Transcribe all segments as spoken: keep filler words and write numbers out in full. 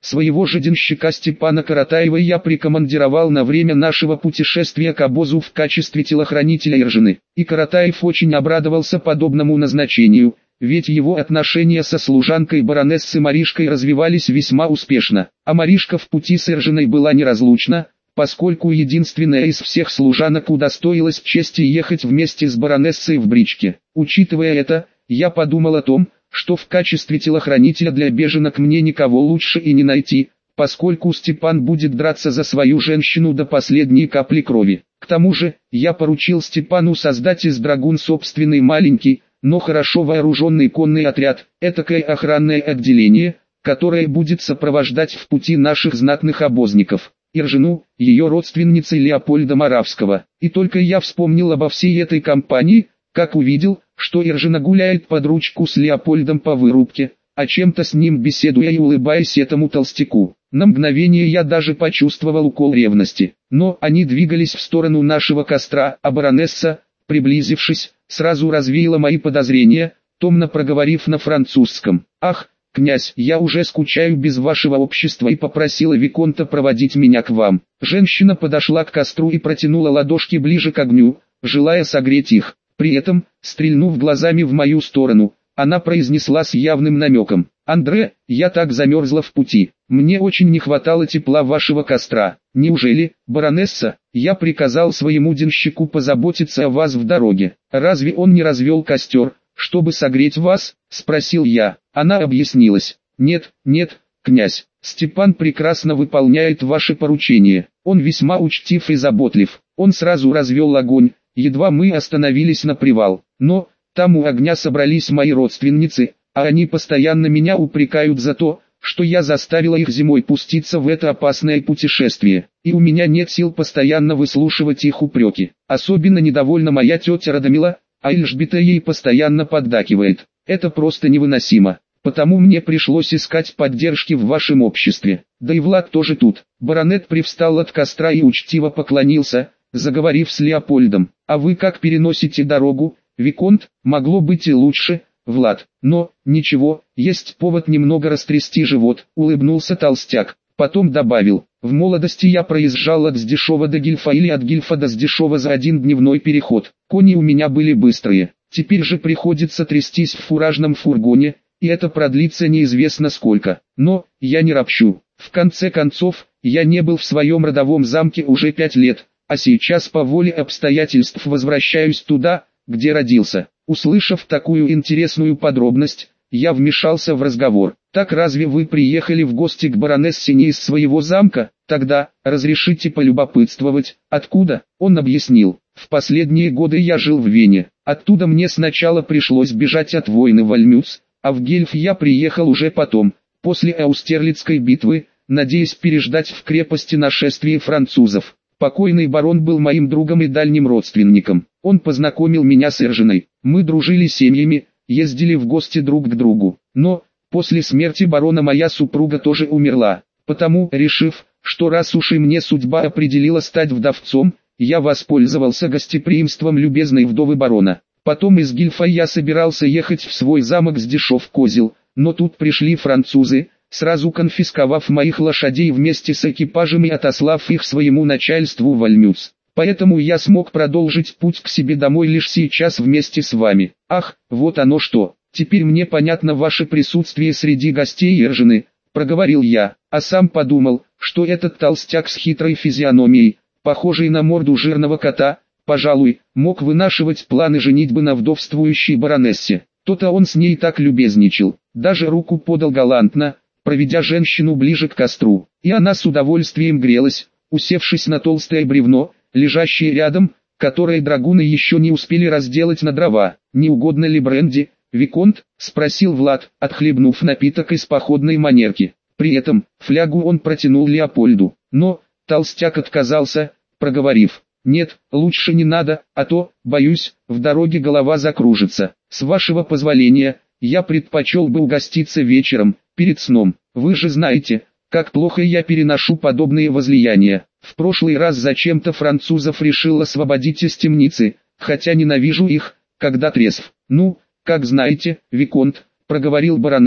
Своего же денщика Степана Каратаева я прикомандировал на время нашего путешествия к обозу в качестве телохранителя Иржины. И Каратаев очень обрадовался подобному назначению, ведь его отношения со служанкой баронессы Маришкой развивались весьма успешно. А Маришка в пути с Иржиной была неразлучна, поскольку единственная из всех служанок удостоилась чести ехать вместе с баронессой в бричке. Учитывая это, я подумал о том, что в качестве телохранителя для беженок мне никого лучше и не найти, поскольку Степан будет драться за свою женщину до последней капли крови. К тому же, я поручил Степану создать из драгун собственный маленький, но хорошо вооруженный конный отряд, этакое охранное отделение, которое будет сопровождать в пути наших знатных обозников, Иржину, ее родственницей Леопольда Моравского. И только я вспомнил обо всей этой компании, как увидел, что Иржина гуляет под ручку с Леопольдом по вырубке, о чем-то с ним беседуя и улыбаясь этому толстяку. На мгновение я даже почувствовал укол ревности. Но они двигались в сторону нашего костра, а баронесса, приблизившись, сразу развеяла мои подозрения, томно проговорив на французском: «Ах, князь, я уже скучаю без вашего общества», и попросила виконта проводить меня к вам. Женщина подошла к костру и протянула ладошки ближе к огню, желая согреть их. При этом, стрельнув глазами в мою сторону, она произнесла с явным намеком: «Андре, я так замерзла в пути, мне очень не хватало тепла вашего костра. Неужели, баронесса, я приказал своему денщику позаботиться о вас в дороге? Разве он не развел костер, чтобы согреть вас?» — спросил я. Она объяснилась: «Нет, нет, князь, Степан прекрасно выполняет ваши поручения, он весьма учтив и заботлив, он сразу развел огонь, едва мы остановились на привал, но там у огня собрались мои родственницы, а они постоянно меня упрекают за то, что я заставила их зимой пуститься в это опасное путешествие, и у меня нет сил постоянно выслушивать их упреки. Особенно недовольна моя тетя Радомила, а Эльжбета ей постоянно поддакивает. Это просто невыносимо, потому мне пришлось искать поддержки в вашем обществе. Да и Влад тоже тут». Баронет привстал от костра и учтиво поклонился, заговорив с Леопольдом: «А вы как переносите дорогу, виконт? Могло быть и лучше, Влад, но, ничего, есть повод немного растрясти живот», — улыбнулся толстяк. Потом добавил: «В молодости я проезжал от Сдешова до Гильфа или от Гильфа до Сдешова за один дневной переход. Кони у меня были быстрые, теперь же приходится трястись в фуражном фургоне, и это продлится неизвестно сколько. Но, я не ропщу. В конце концов, я не был в своем родовом замке уже пять лет, а сейчас по воле обстоятельств возвращаюсь туда, где родился». Услышав такую интересную подробность, я вмешался в разговор: «Так разве вы приехали в гости к баронессе не из своего замка? Тогда, разрешите полюбопытствовать, откуда?» Он объяснил: «В последние годы я жил в Вене, оттуда мне сначала пришлось бежать от войны в Альмюц, а в Гельф я приехал уже потом, после Аустерлицкой битвы, надеясь переждать в крепости нашествие французов. Покойный барон был моим другом и дальним родственником. Он познакомил меня с Иржиной. Мы дружили семьями, ездили в гости друг к другу. Но, после смерти барона моя супруга тоже умерла. Потому, решив, что раз уж и мне судьба определила стать вдовцом, я воспользовался гостеприимством любезной вдовы барона. Потом из Гильфа я собирался ехать в свой замок Сдешов-Козел, но тут пришли французы, сразу конфисковав моих лошадей вместе с экипажем и отослав их своему начальству в Альмюц. Поэтому я смог продолжить путь к себе домой лишь сейчас вместе с вами». «Ах, вот оно что, теперь мне понятно ваше присутствие среди гостей Иржины», — проговорил я, а сам подумал, что этот толстяк с хитрой физиономией, похожий на морду жирного кота, пожалуй, мог вынашивать планы женитьбы на вдовствующей баронессе. То-то он с ней так любезничал, даже руку подал галантно, проведя женщину ближе к костру, и она с удовольствием грелась, усевшись на толстое бревно, лежащее рядом, которое драгуны еще не успели разделать на дрова. «Не угодно ли бренди, виконт?» — спросил Влад, отхлебнув напиток из походной манерки. При этом, флягу он протянул Леопольду, но толстяк отказался, проговорив: «Нет, лучше не надо, а то, боюсь, в дороге голова закружится. С вашего позволения, я предпочел бы угоститься вечером, перед сном. Вы же знаете, как плохо я переношу подобные возлияния. В прошлый раз зачем-то французов решил освободить из темницы, хотя ненавижу их, когда трезв». «Ну, как знаете, виконт», — проговорил баронет,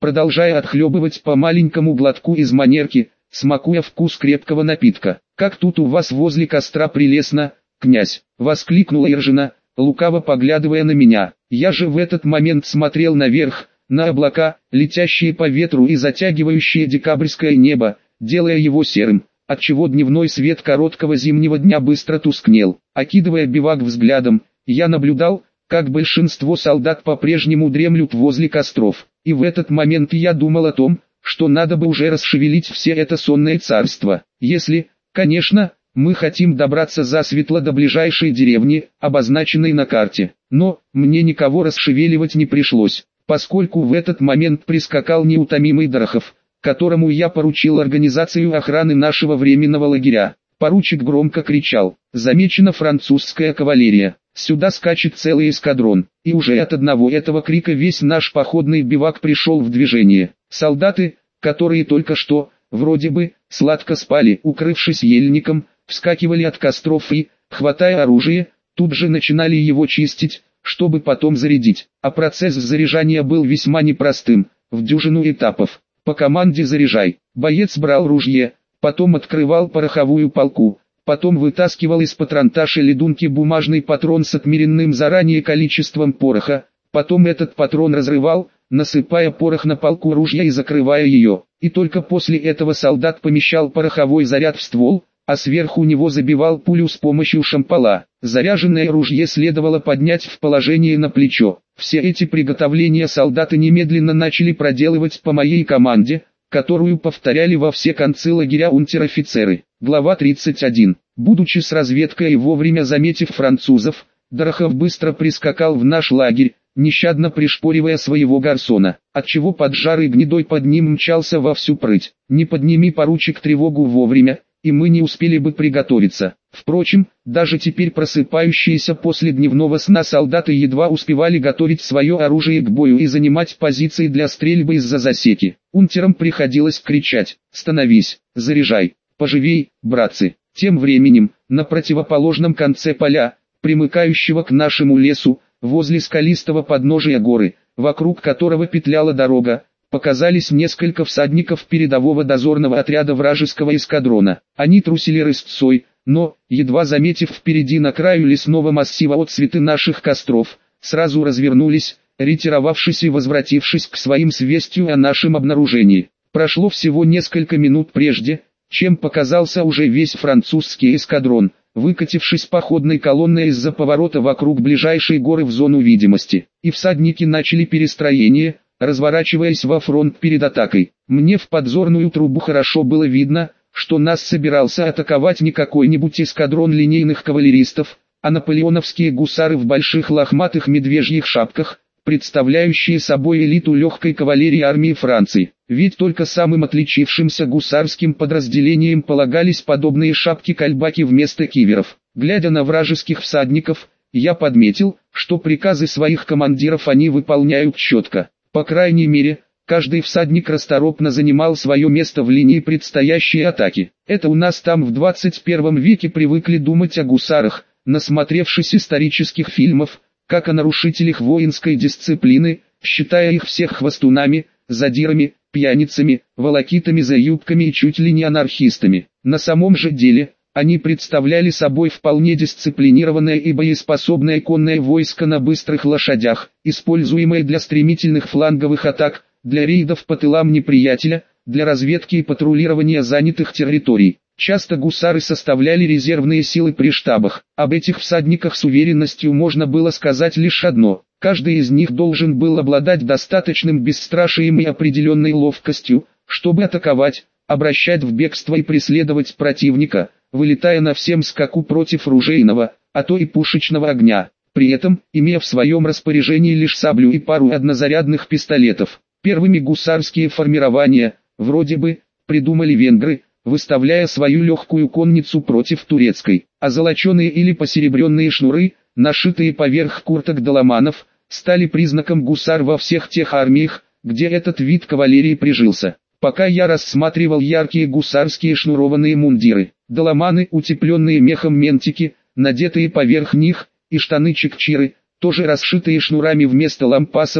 продолжая отхлебывать по маленькому глотку из манерки, смакуя вкус крепкого напитка. «Как тут у вас возле костра прелестно, князь!» — воскликнула Иржина, лукаво поглядывая на меня. Я же в этот момент смотрел наверх, на облака, летящие по ветру и затягивающие декабрьское небо, делая его серым, отчего дневной свет короткого зимнего дня быстро тускнел. Окидывая бивак взглядом, я наблюдал, как большинство солдат по-прежнему дремлют возле костров, и в этот момент я думал о том, что надо бы уже расшевелить все это сонное царство, если, конечно, мы хотим добраться засветло до ближайшей деревни, обозначенной на карте. Но мне никого расшевеливать не пришлось, поскольку в этот момент прискакал неутомимый Дорохов, которому я поручил организацию охраны нашего временного лагеря. Поручик громко кричал: «Замечена французская кавалерия! Сюда скачет целый эскадрон!» И уже от одного этого крика весь наш походный бивак пришел в движение. Солдаты, которые только что, вроде бы, сладко спали, укрывшись ельником, вскакивали от костров и, хватая оружие, тут же начинали его чистить, чтобы потом зарядить. А процесс заряжания был весьма непростым, в дюжину этапов. По команде «заряжай», боец брал ружье, потом открывал пороховую палку, потом вытаскивал из патронташа ледунки бумажный патрон с отмеренным заранее количеством пороха, потом этот патрон разрывал, насыпая порох на палку ружья и закрывая ее, и только после этого солдат помещал пороховой заряд в ствол, а сверху него забивал пулю с помощью шампала. Заряженное ружье следовало поднять в положение на плечо. Все эти приготовления солдаты немедленно начали проделывать по моей команде, которую повторяли во все концы лагеря унтер-офицеры. Глава тридцать один. Будучи с разведкой и вовремя заметив французов, Дорохов быстро прискакал в наш лагерь, нещадно пришпоривая своего гарсона, отчего поджарый гнедой под ним мчался во всю прыть. Не подними, поручик, тревогу вовремя, и мы не успели бы приготовиться. Впрочем, даже теперь просыпающиеся после дневного сна солдаты едва успевали готовить свое оружие к бою и занимать позиции для стрельбы из-за засеки. Унтерам приходилось кричать: «Становись, заряжай, поживей, братцы!» Тем временем, на противоположном конце поля, примыкающего к нашему лесу, возле скалистого подножия горы, вокруг которого петляла дорога, показались несколько всадников передового дозорного отряда вражеского эскадрона. Они трусили рысцой, но, едва заметив впереди на краю лесного массива отсветы наших костров, сразу развернулись, ретировавшись и возвратившись к своим с вестью о нашем обнаружении. Прошло всего несколько минут прежде, чем показался уже весь французский эскадрон, выкатившись походной колонной из-за поворота вокруг ближайшей горы в зону видимости, и всадники начали перестроение, разворачиваясь во фронт перед атакой. Мне в подзорную трубу хорошо было видно, что нас собирался атаковать не какой-нибудь эскадрон линейных кавалеристов, а наполеоновские гусары в больших лохматых медвежьих шапках, представляющие собой элиту легкой кавалерии армии Франции. Ведь только самым отличившимся гусарским подразделениям полагались подобные шапки-кальбаки вместо киверов. Глядя на вражеских всадников, я подметил, что приказы своих командиров они выполняют четко. По крайней мере, каждый всадник расторопно занимал свое место в линии предстоящей атаки. Это у нас там в двадцать первом веке привыкли думать о гусарах, насмотревшись исторических фильмов, как о нарушителях воинской дисциплины, считая их всех хвостунами, задирами, пьяницами, волокитами за юбками и чуть ли не анархистами. На самом же деле, они представляли собой вполне дисциплинированное и боеспособное конное войско на быстрых лошадях, используемое для стремительных фланговых атак, для рейдов по тылам неприятеля, для разведки и патрулирования занятых территорий. Часто гусары составляли резервные силы при штабах. Об этих всадниках с уверенностью можно было сказать лишь одно: каждый из них должен был обладать достаточным бесстрашием и определенной ловкостью, чтобы атаковать, обращать в бегство и преследовать противника, вылетая на всем скаку против ружейного, а то и пушечного огня, при этом, имея в своем распоряжении лишь саблю и пару однозарядных пистолетов. Первыми гусарские формирования, вроде бы, придумали венгры, выставляя свою легкую конницу против турецкой, а золоченые или посеребренные шнуры, нашитые поверх курток доломанов, стали признаком гусар во всех тех армиях, где этот вид кавалерии прижился. Пока я рассматривал яркие гусарские шнурованные мундиры, доломаны, утепленные мехом ментики, надетые поверх них, и штаны-чекчиры, тоже расшитые шнурами вместо лампасов,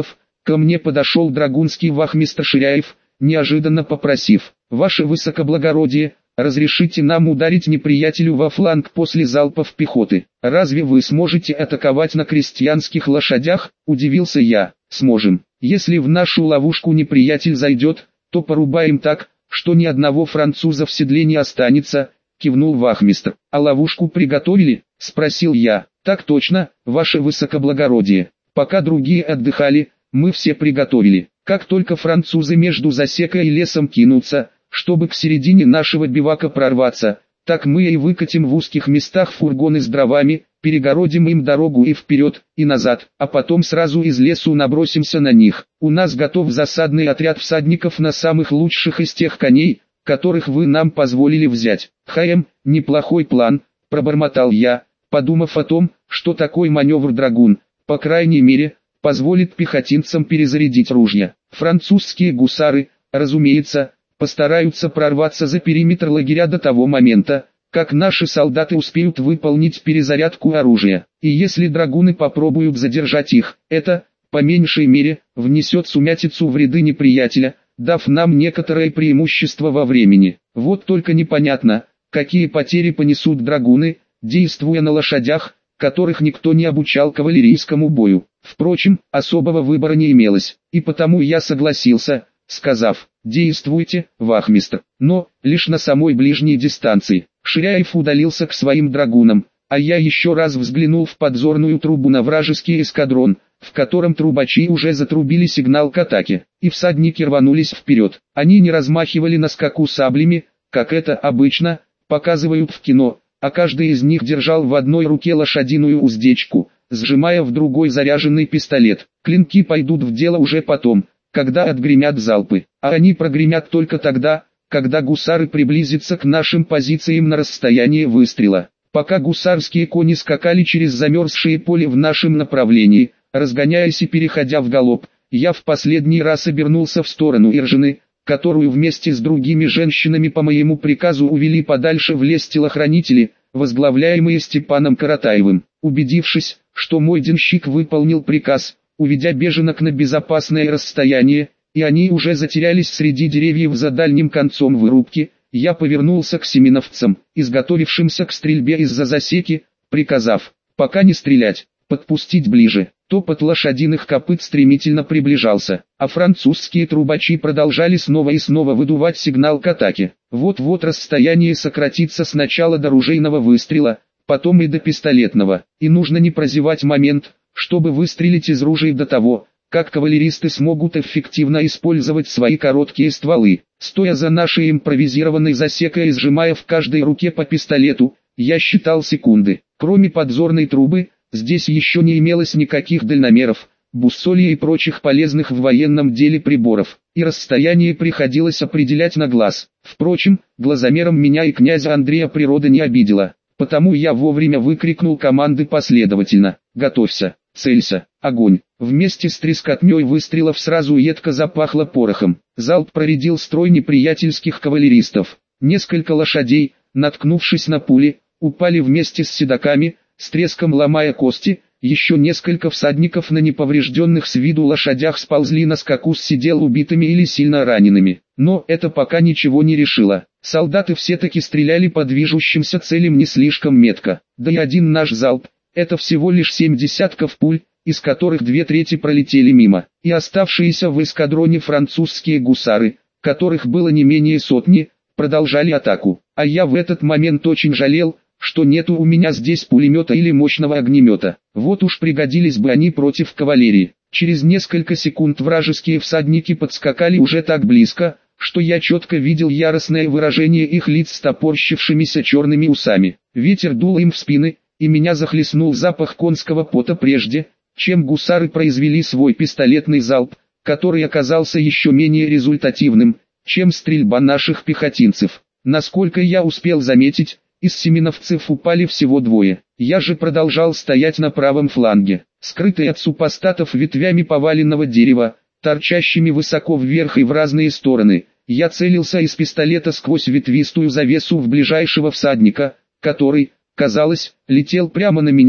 Ко мне подошел драгунский вахмистр Ширяев, неожиданно попросив: «Ваше высокоблагородие, разрешите нам ударить неприятелю во фланг после залпов пехоты. Разве вы сможете атаковать на крестьянских лошадях?» – удивился я. «Сможем. Если в нашу ловушку неприятель зайдет, то порубаем так, что ни одного француза в седле не останется», – кивнул вахмистр. «А ловушку приготовили?» – спросил я. «Так точно, ваше высокоблагородие. Пока другие отдыхали, мы все приготовили. Как только французы между засекой и лесом кинутся, чтобы к середине нашего бивака прорваться, так мы и выкатим в узких местах фургоны с дровами, перегородим им дорогу и вперед, и назад, а потом сразу из лесу набросимся на них. У нас готов засадный отряд всадников на самых лучших из тех коней, которых вы нам позволили взять». «Хаем, неплохой план», – пробормотал я, подумав о том, что такой маневр «Драгун», по крайней мере, позволит пехотинцам перезарядить ружья. Французские гусары, разумеется, постараются прорваться за периметр лагеря до того момента, как наши солдаты успеют выполнить перезарядку оружия. И если драгуны попробуют задержать их, это, по меньшей мере, внесет сумятицу в ряды неприятеля, дав нам некоторое преимущество во времени. Вот только непонятно, какие потери понесут драгуны, действуя на лошадях, которых никто не обучал кавалерийскому бою. Впрочем, особого выбора не имелось, и потому я согласился, сказав: «Действуйте, вахмистр, но лишь на самой ближней дистанции». Ширяев удалился к своим драгунам, а я еще раз взглянул в подзорную трубу на вражеский эскадрон, в котором трубачи уже затрубили сигнал к атаке, и всадники рванулись вперед. Они не размахивали на скаку саблями, как это обычно показывают в кино, а каждый из них держал в одной руке лошадиную уздечку, сжимая в другой заряженный пистолет. Клинки пойдут в дело уже потом, когда отгремят залпы, а они прогремят только тогда, когда гусары приблизятся к нашим позициям на расстояние выстрела. Пока гусарские кони скакали через замерзшее поле в нашем направлении, разгоняясь и переходя в галоп, я в последний раз обернулся в сторону Иржины, которую вместе с другими женщинами по моему приказу увели подальше в лес телохранители, возглавляемые Степаном Каратаевым. Убедившись, что мой денщик выполнил приказ, уведя беженок на безопасное расстояние, и они уже затерялись среди деревьев за дальним концом вырубки, я повернулся к семеновцам, изготовившимся к стрельбе из-за засеки, приказав: «Пока не стрелять, подпустить ближе». Топот лошадиных копыт стремительно приближался, а французские трубачи продолжали снова и снова выдувать сигнал к атаке. Вот-вот расстояние сократится сначала до ружейного выстрела, потом и до пистолетного, и нужно не прозевать момент, чтобы выстрелить из ружей до того, как кавалеристы смогут эффективно использовать свои короткие стволы. Стоя за нашей импровизированной засекой и сжимая в каждой руке по пистолету, я считал секунды. Кроме подзорной трубы, здесь еще не имелось никаких дальномеров, буссолей и прочих полезных в военном деле приборов, и расстояние приходилось определять на глаз. Впрочем, глазомером меня и князя Андрея природа не обидела, потому я вовремя выкрикнул команды последовательно: «Готовься! Целься! Огонь!» Вместе с трескотней выстрелов сразу едко запахло порохом. Залп проредил строй неприятельских кавалеристов. Несколько лошадей, наткнувшись на пули, упали вместе с седаками, с треском ломая кости. Еще несколько всадников на неповрежденных с виду лошадях сползли на скаку с седел убитыми или сильно ранеными. Но это пока ничего не решило. Солдаты все-таки стреляли по движущимся целям не слишком метко. Да и один наш залп — это всего лишь семь десятков пуль, из которых две трети пролетели мимо. И оставшиеся в эскадроне французские гусары, которых было не менее сотни, продолжали атаку. А я в этот момент очень жалел, что нету у меня здесь пулемета или мощного огнемета. Вот уж пригодились бы они против кавалерии. Через несколько секунд вражеские всадники подскакали уже так близко, что я четко видел яростное выражение их лиц с топорщившимися черными усами. Ветер дул им в спины, и меня захлестнул запах конского пота прежде, чем гусары произвели свой пистолетный залп, который оказался еще менее результативным, чем стрельба наших пехотинцев. Насколько я успел заметить, из семеновцев упали всего двое. Я же продолжал стоять на правом фланге, скрытый от супостатов ветвями поваленного дерева, торчащими высоко вверх и в разные стороны. Я целился из пистолета сквозь ветвистую завесу в ближайшего всадника, который, казалось, летел прямо на меня,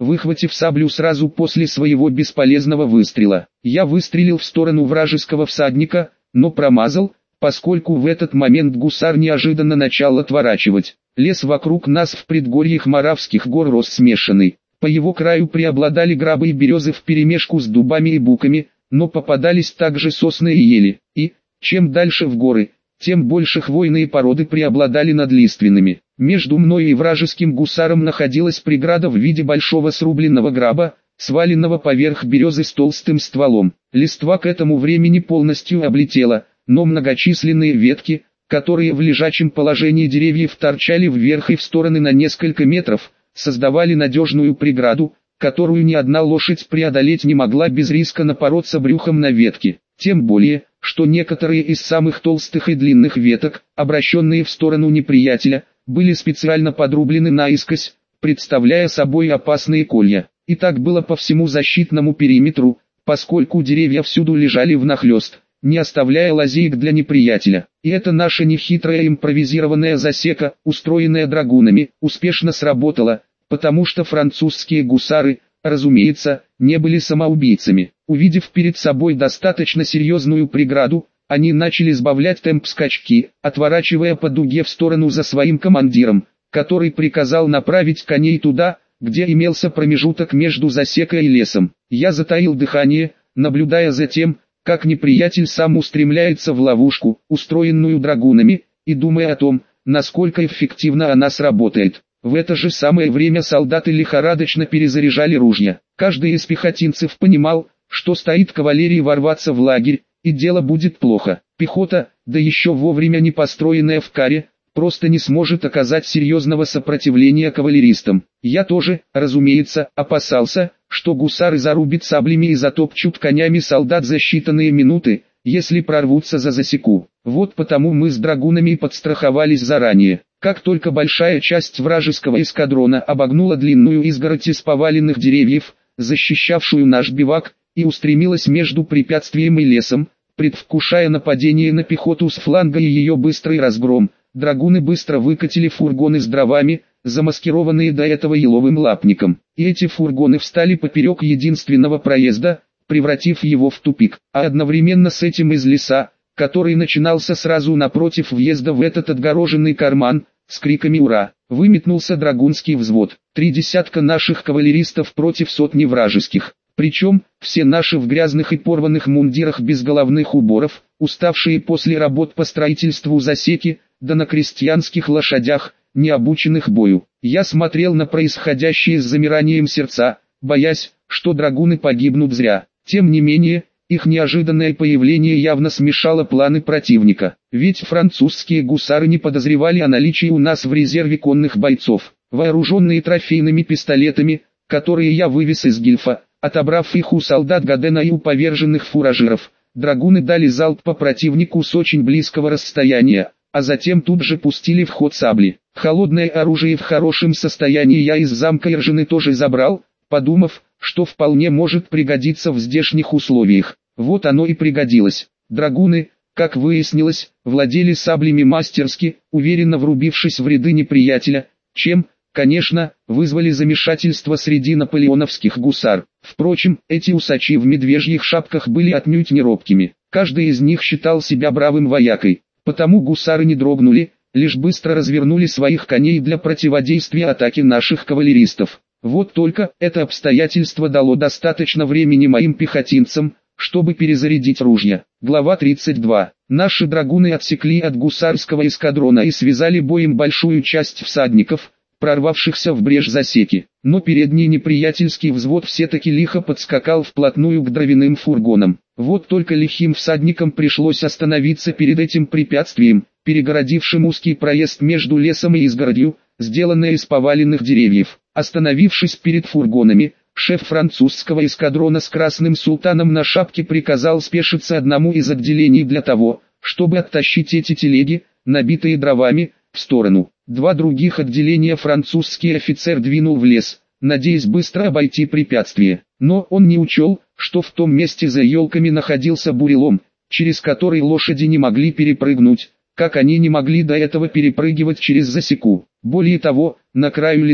выхватив саблю сразу после своего бесполезного выстрела. Я выстрелил в сторону вражеского всадника, но промазал, поскольку в этот момент гусар неожиданно начал отворачивать. Лес вокруг нас в предгорьях Моравских гор рос смешанный. По его краю преобладали грабы и березы вперемешку с дубами и буками, но попадались также сосны и ели. И, чем дальше в горы, тем больше хвойные породы преобладали над лиственными. Между мной и вражеским гусаром находилась преграда в виде большого срубленного граба, сваленного поверх березы с толстым стволом. Листва к этому времени полностью облетела, но многочисленные ветки, которые в лежачем положении деревьев торчали вверх и в стороны на несколько метров, создавали надежную преграду, которую ни одна лошадь преодолеть не могла без риска напороться брюхом на ветки. Тем более, что некоторые из самых толстых и длинных веток, обращенные в сторону неприятеля, были специально подрублены наискось, представляя собой опасные колья. И так было по всему защитному периметру, поскольку деревья всюду лежали внахлёст, не оставляя лазеек для неприятеля. И эта наша нехитрая импровизированная засека, устроенная драгунами, успешно сработала, потому что французские гусары, разумеется, не были самоубийцами. Увидев перед собой достаточно серьезную преграду, они начали сбавлять темп скачки, отворачивая по дуге в сторону за своим командиром, который приказал направить коней туда, где имелся промежуток между засекой и лесом. Я затаил дыхание, наблюдая за тем, как неприятель сам устремляется в ловушку, устроенную драгунами, и думая о том, насколько эффективно она сработает. В это же самое время солдаты лихорадочно перезаряжали ружья. Каждый из пехотинцев понимал, что стоит кавалерии ворваться в лагерь, и дело будет плохо. Пехота, да еще вовремя не построенная в каре, просто не сможет оказать серьезного сопротивления кавалеристам. Я тоже, разумеется, опасался, что гусары зарубят саблями и затопчут конями солдат за считанные минуты, если прорвутся за засеку. Вот потому мы с драгунами подстраховались заранее. Как только большая часть вражеского эскадрона обогнула длинную изгородь из поваленных деревьев, защищавшую наш бивак, и устремилась между препятствием и лесом, предвкушая нападение на пехоту с фланга и ее быстрый разгром, драгуны быстро выкатили фургоны с дровами, замаскированные до этого еловым лапником. И эти фургоны встали поперек единственного проезда, превратив его в тупик. А одновременно с этим из леса, который начинался сразу напротив въезда в этот отгороженный карман, с криками «Ура!», выметнулся драгунский взвод. Три десятка наших кавалеристов против сотни вражеских. Причем, все наши в грязных и порванных мундирах без головных уборов, уставшие после работ по строительству засеки, да на крестьянских лошадях, не обученных бою. Я смотрел на происходящее с замиранием сердца, боясь, что драгуны погибнут зря. Тем не менее, их неожиданное появление явно смешало планы противника. Ведь французские гусары не подозревали о наличии у нас в резерве конных бойцов. Вооруженные трофейными пистолетами, которые я вывез из Гильфа, отобрав их у солдат Гадена и у поверженных фуражиров, драгуны дали залп по противнику с очень близкого расстояния, а затем тут же пустили в ход сабли. Холодное оружие в хорошем состоянии я из замка Иржины тоже забрал, подумав, что вполне может пригодиться в здешних условиях. Вот оно и пригодилось. Драгуны, как выяснилось, владели саблями мастерски, уверенно врубившись в ряды неприятеля, чем, конечно, вызвали замешательство среди наполеоновских гусар. Впрочем, эти усачи в медвежьих шапках были отнюдь не робкими. Каждый из них считал себя бравым воякой. Потому гусары не дрогнули, лишь быстро развернули своих коней для противодействия атаке наших кавалеристов. Вот только это обстоятельство дало достаточно времени моим пехотинцам, чтобы перезарядить ружья. Глава тридцать два. Наши драгуны отсекли от гусарского эскадрона и связали боем большую часть всадников, прорвавшихся в брешь засеки. Но передний неприятельский взвод все-таки лихо подскакал вплотную к дровяным фургонам. Вот только лихим всадникам пришлось остановиться перед этим препятствием, перегородившим узкий проезд между лесом и изгородью, сделанное из поваленных деревьев. Остановившись перед фургонами, шеф французского эскадрона с красным султаном на шапке приказал спешиться одному из отделений для того, чтобы оттащить эти телеги, набитые дровами, в сторону. Два других отделения французский офицер двинул в лес, надеясь быстро обойти препятствие. Но он не учел, что в том месте за елками находился бурелом, через который лошади не могли перепрыгнуть, как они не могли до этого перепрыгивать через засеку. Более того, на краю леса,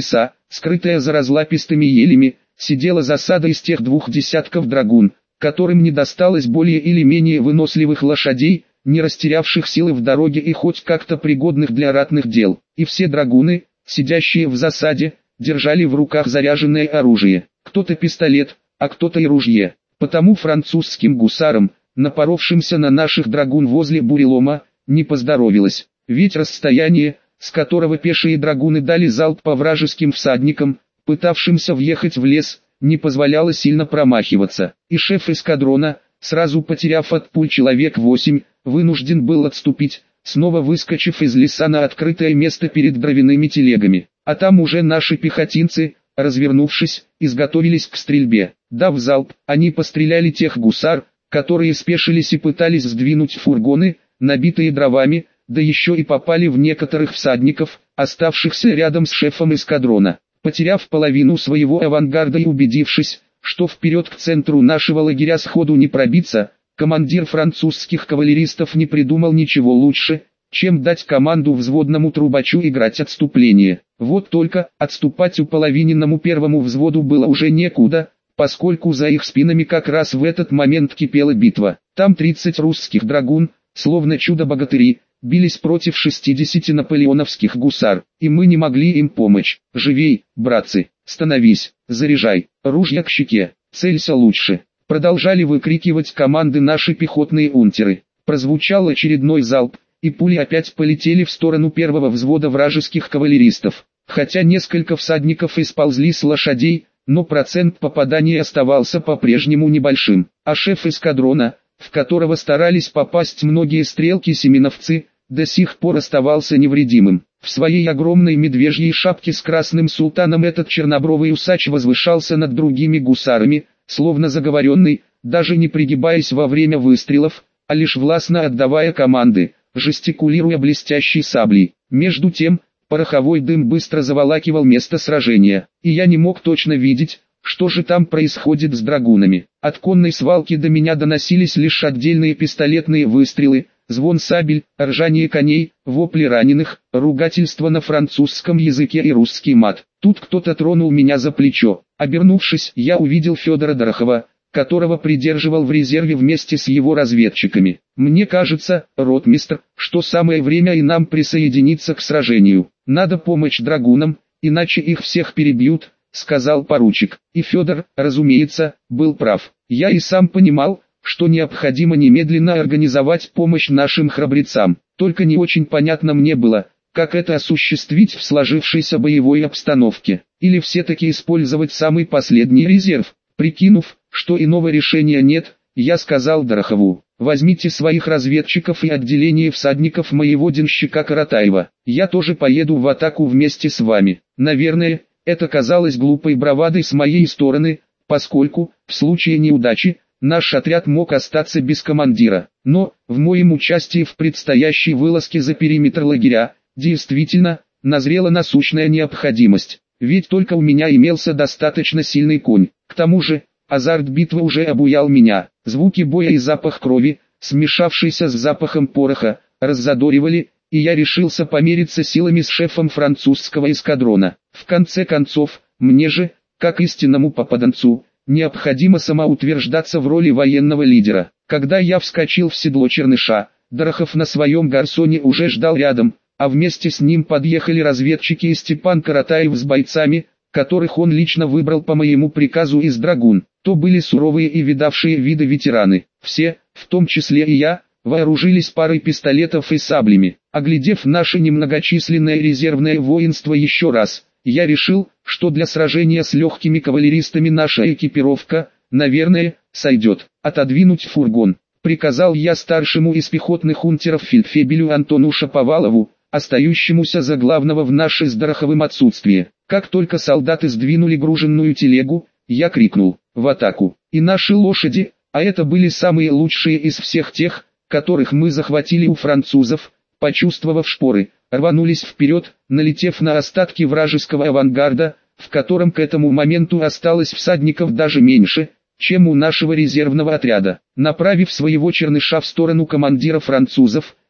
скрытая за разлапистыми елями, сидела засада из тех двух десятков драгун, которым не досталось более или менее выносливых лошадей, не растерявших силы в дороге и хоть как-то пригодных для ратных дел. И все драгуны, сидящие в засаде, держали в руках заряженное оружие, кто-то пистолет, а кто-то и ружье. Потому французским гусарам, напоровшимся на наших драгун возле бурелома, не поздоровилось, ведь расстояние, с которого пешие драгуны дали залп по вражеским всадникам, пытавшимся въехать в лес, не позволяло сильно промахиваться, и шеф эскадрона, сразу потеряв от пуль человек восемь, вынужден был отступить, снова выскочив из леса на открытое место перед дровяными телегами, а там уже наши пехотинцы, развернувшись, изготовились к стрельбе. Дав залп, они постреляли тех гусар, которые спешились и пытались сдвинуть фургоны, набитые дровами, да еще и попали в некоторых всадников, оставшихся рядом с шефом эскадрона. Потеряв половину своего авангарда и убедившись, что вперед к центру нашего лагеря сходу не пробиться, командир французских кавалеристов не придумал ничего лучше, чем дать команду взводному трубачу играть отступление. Вот только отступать уполовиненному первому взводу было уже некуда, поскольку за их спинами как раз в этот момент кипела битва. Там тридцать русских драгун, словно чудо-богатыри, бились против шестидесяти наполеоновских гусар, и мы не могли им помочь. «Живей, братцы, становись, заряжай, ружья к щеке, целься лучше!» Продолжали выкрикивать команды наши пехотные унтеры. Прозвучал очередной залп, и пули опять полетели в сторону первого взвода вражеских кавалеристов. Хотя несколько всадников исползли с лошадей, но процент попадания оставался по-прежнему небольшим, а шеф эскадрона, в которого старались попасть многие стрелки-семеновцы, до сих пор оставался невредимым. В своей огромной медвежьей шапке с красным султаном этот чернобровый усач возвышался над другими гусарами, словно заговоренный, даже не пригибаясь во время выстрелов, а лишь властно отдавая команды, жестикулируя блестящей саблей. Между тем, пороховой дым быстро заволакивал место сражения, и я не мог точно видеть, что же там происходит с драгунами. От конной свалки до меня доносились лишь отдельные пистолетные выстрелы, звон сабель, ржание коней, вопли раненых, ругательство на французском языке и русский мат. Тут кто-то тронул меня за плечо. Обернувшись, я увидел Федора Дорохова, которого придерживал в резерве вместе с его разведчиками. «Мне кажется, ротмистр, что самое время и нам присоединиться к сражению. Надо помочь драгунам, иначе их всех перебьют», — сказал поручик. И Федор, разумеется, был прав. Я и сам понимал, что необходимо немедленно организовать помощь нашим храбрецам. Только не очень понятно мне было, как это осуществить в сложившейся боевой обстановке. Или все-таки использовать самый последний резерв. Прикинув, что иного решения нет, я сказал Дорохову: «Возьмите своих разведчиков и отделение всадников моего денщика Каратаева. Я тоже поеду в атаку вместе с вами». Наверное, это казалось глупой бравадой с моей стороны, поскольку, в случае неудачи, наш отряд мог остаться без командира. Но, в моем участии в предстоящей вылазке за периметр лагеря, действительно, назрела насущная необходимость. Ведь только у меня имелся достаточно сильный конь. К тому же, азарт битвы уже обуял меня. Звуки боя и запах крови, смешавшийся с запахом пороха, раззадоривали, и я решился помериться силами с шефом французского эскадрона. В конце концов, мне же, как истинному попаданцу, необходимо самоутверждаться в роли военного лидера. Когда я вскочил в седло черныша, Дорохов на своем гарсоне уже ждал рядом, а вместе с ним подъехали разведчики и Степан Каратаев с бойцами, которых он лично выбрал по моему приказу из драгун. То были суровые и видавшие виды ветераны. Все, в том числе и я, вооружились парой пистолетов и саблями. Оглядев наше немногочисленное резервное воинство еще раз, я решил, что для сражения с легкими кавалеристами наша экипировка, наверное, сойдет. «Отодвинуть фургон», — приказал я старшему из пехотных унтеров фельдфебелю Антону Шаповалову, остающемуся за главного в наше с Дороховым отсутствие. Как только солдаты сдвинули груженную телегу, я крикнул: «В атаку!» И наши лошади, а это были самые лучшие из всех тех, которых мы захватили у французов, почувствовав шпоры, рванулись вперед, налетев на остатки вражеского авангарда, в котором к этому моменту осталось всадников даже меньше, чем у нашего резервного отряда. Направив своего черныша в сторону командира французов,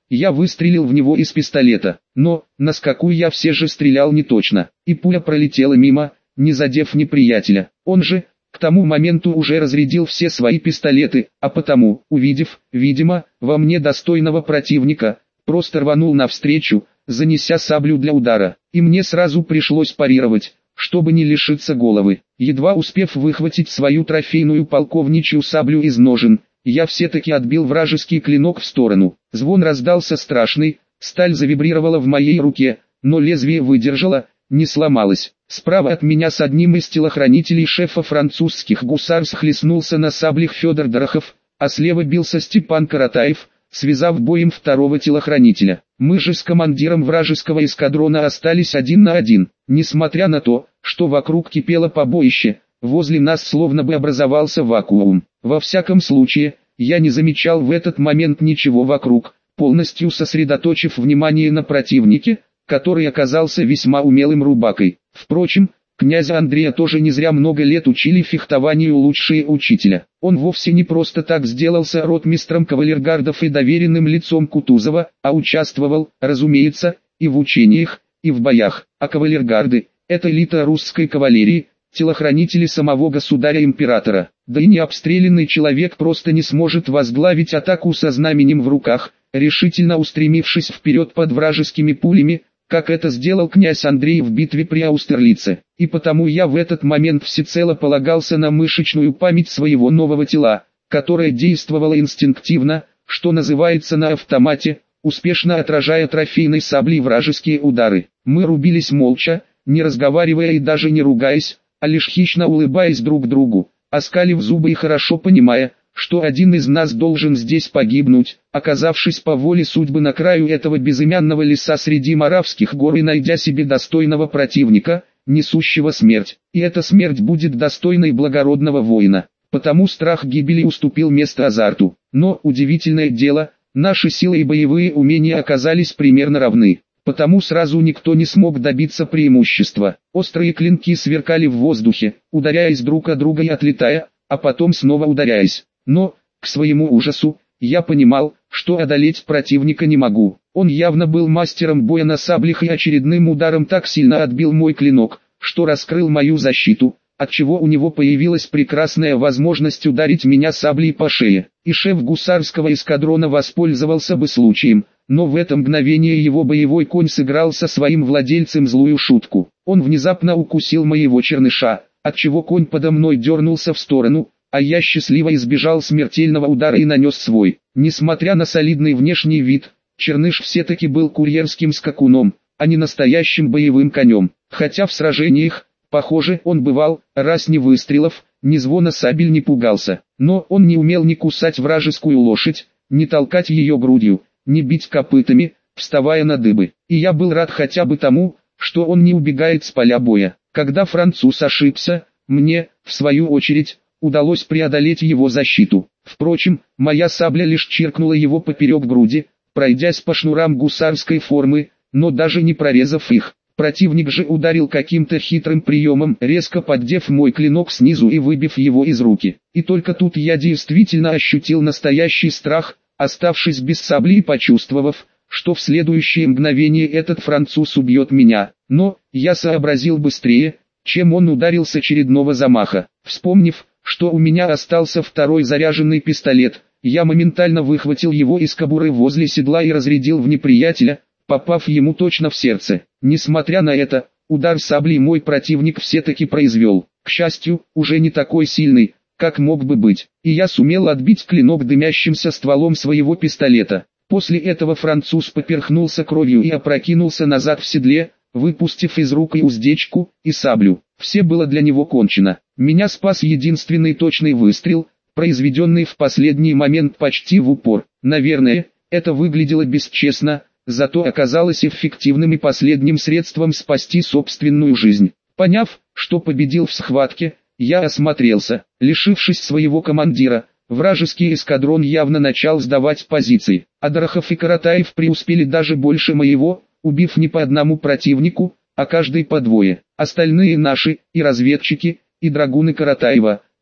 Я выстрелил в него из пистолета, но, на скаку я все же стрелял не точно, и пуля пролетела мимо, не задев неприятеля. Он же, к тому моменту уже разрядил все свои пистолеты, а потому, увидев, видимо, во мне достойного противника, просто рванул навстречу, занеся саблю для удара, и мне сразу пришлось парировать, чтобы не лишиться головы. Едва успев выхватить свою трофейную полковничью саблю из ножен, я все-таки отбил вражеский клинок в сторону. Звон раздался страшный, сталь завибрировала в моей руке, но лезвие выдержало, не сломалось. Справа от меня с одним из телохранителей шефа французских гусар схлестнулся на саблях Федор Дорохов, а слева бился Степан Каратаев, связав боем второго телохранителя. Мы же с командиром вражеского эскадрона остались один на один. Несмотря на то, что вокруг кипело побоище, возле нас словно бы образовался вакуум. Во всяком случае, я не замечал в этот момент ничего вокруг, полностью сосредоточив внимание на противнике, который оказался весьма умелым рубакой. Впрочем, князя Андрея тоже не зря много лет учили фехтованию лучшие учителя. Он вовсе не просто так сделался ротмистром кавалергардов и доверенным лицом Кутузова, а участвовал, разумеется, и в учениях, и в боях. А кавалергарды – это элита русской кавалерии, телохранители самого государя-императора. Да и необстрелянный человек просто не сможет возглавить атаку со знаменем в руках, решительно устремившись вперед под вражескими пулями, как это сделал князь Андрей в битве при Аустерлице. И потому я в этот момент всецело полагался на мышечную память своего нового тела, которое действовало инстинктивно, что называется на автомате, успешно отражая трофейной саблей вражеские удары. Мы рубились молча, не разговаривая и даже не ругаясь, а лишь хищно улыбаясь друг другу, оскалив зубы и хорошо понимая, что один из нас должен здесь погибнуть, оказавшись по воле судьбы на краю этого безымянного леса среди Моравских гор и найдя себе достойного противника, несущего смерть. И эта смерть будет достойной благородного воина. Потому страх гибели уступил место азарту. Но, удивительное дело, наши силы и боевые умения оказались примерно равны. Потому сразу никто не смог добиться преимущества. Острые клинки сверкали в воздухе, ударяясь друг о друга и отлетая, а потом снова ударяясь. Но, к своему ужасу, я понимал, что одолеть противника не могу. Он явно был мастером боя на саблях и очередным ударом так сильно отбил мой клинок, что раскрыл мою защиту, отчего у него появилась прекрасная возможность ударить меня саблей по шее. И шеф гусарского эскадрона воспользовался бы случаем, но в это мгновение его боевой конь сыграл со своим владельцем злую шутку. Он внезапно укусил моего черныша, отчего конь подо мной дернулся в сторону, а я счастливо избежал смертельного удара и нанес свой. Несмотря на солидный внешний вид, черныш все-таки был курьерским скакуном, а не настоящим боевым конем. Хотя в сражениях, похоже, он бывал, раз ни выстрелов, ни звона сабель не пугался. Но он не умел ни кусать вражескую лошадь, ни толкать ее грудью, ни бить копытами, вставая на дыбы. И я был рад хотя бы тому, что он не убегает с поля боя. Когда француз ошибся, мне, в свою очередь, удалось преодолеть его защиту. Впрочем, моя сабля лишь чиркнула его поперек груди, пройдясь по шнурам гусарской формы, но даже не прорезав их. Противник же ударил каким-то хитрым приемом, резко поддев мой клинок снизу и выбив его из руки. И только тут я действительно ощутил настоящий страх, оставшись без сабли и почувствовав, что в следующее мгновение этот француз убьет меня. Но я сообразил быстрее, чем он ударил с очередного замаха. Вспомнив, что у меня остался второй заряженный пистолет, я моментально выхватил его из кобуры возле седла и разрядил в неприятеля, попав ему точно в сердце. Несмотря на это, удар саблей мой противник все-таки произвел. К счастью, уже не такой сильный, как мог бы быть, и я сумел отбить клинок дымящимся стволом своего пистолета. После этого француз поперхнулся кровью и опрокинулся назад в седле, выпустив из рук и уздечку, и саблю. Все было для него кончено. Меня спас единственный точный выстрел, произведенный в последний момент почти в упор. Наверное, это выглядело бесчестно, зато оказалось эффективным и последним средством спасти собственную жизнь. Поняв, что победил в схватке, я осмотрелся. Лишившись своего командира, вражеский эскадрон явно начал сдавать позиции, а Дорохов и Каратаев преуспели даже больше моего, убив не по одному противнику, а каждый по двое. Остальные наши, и разведчики, и драгуны Каратаева,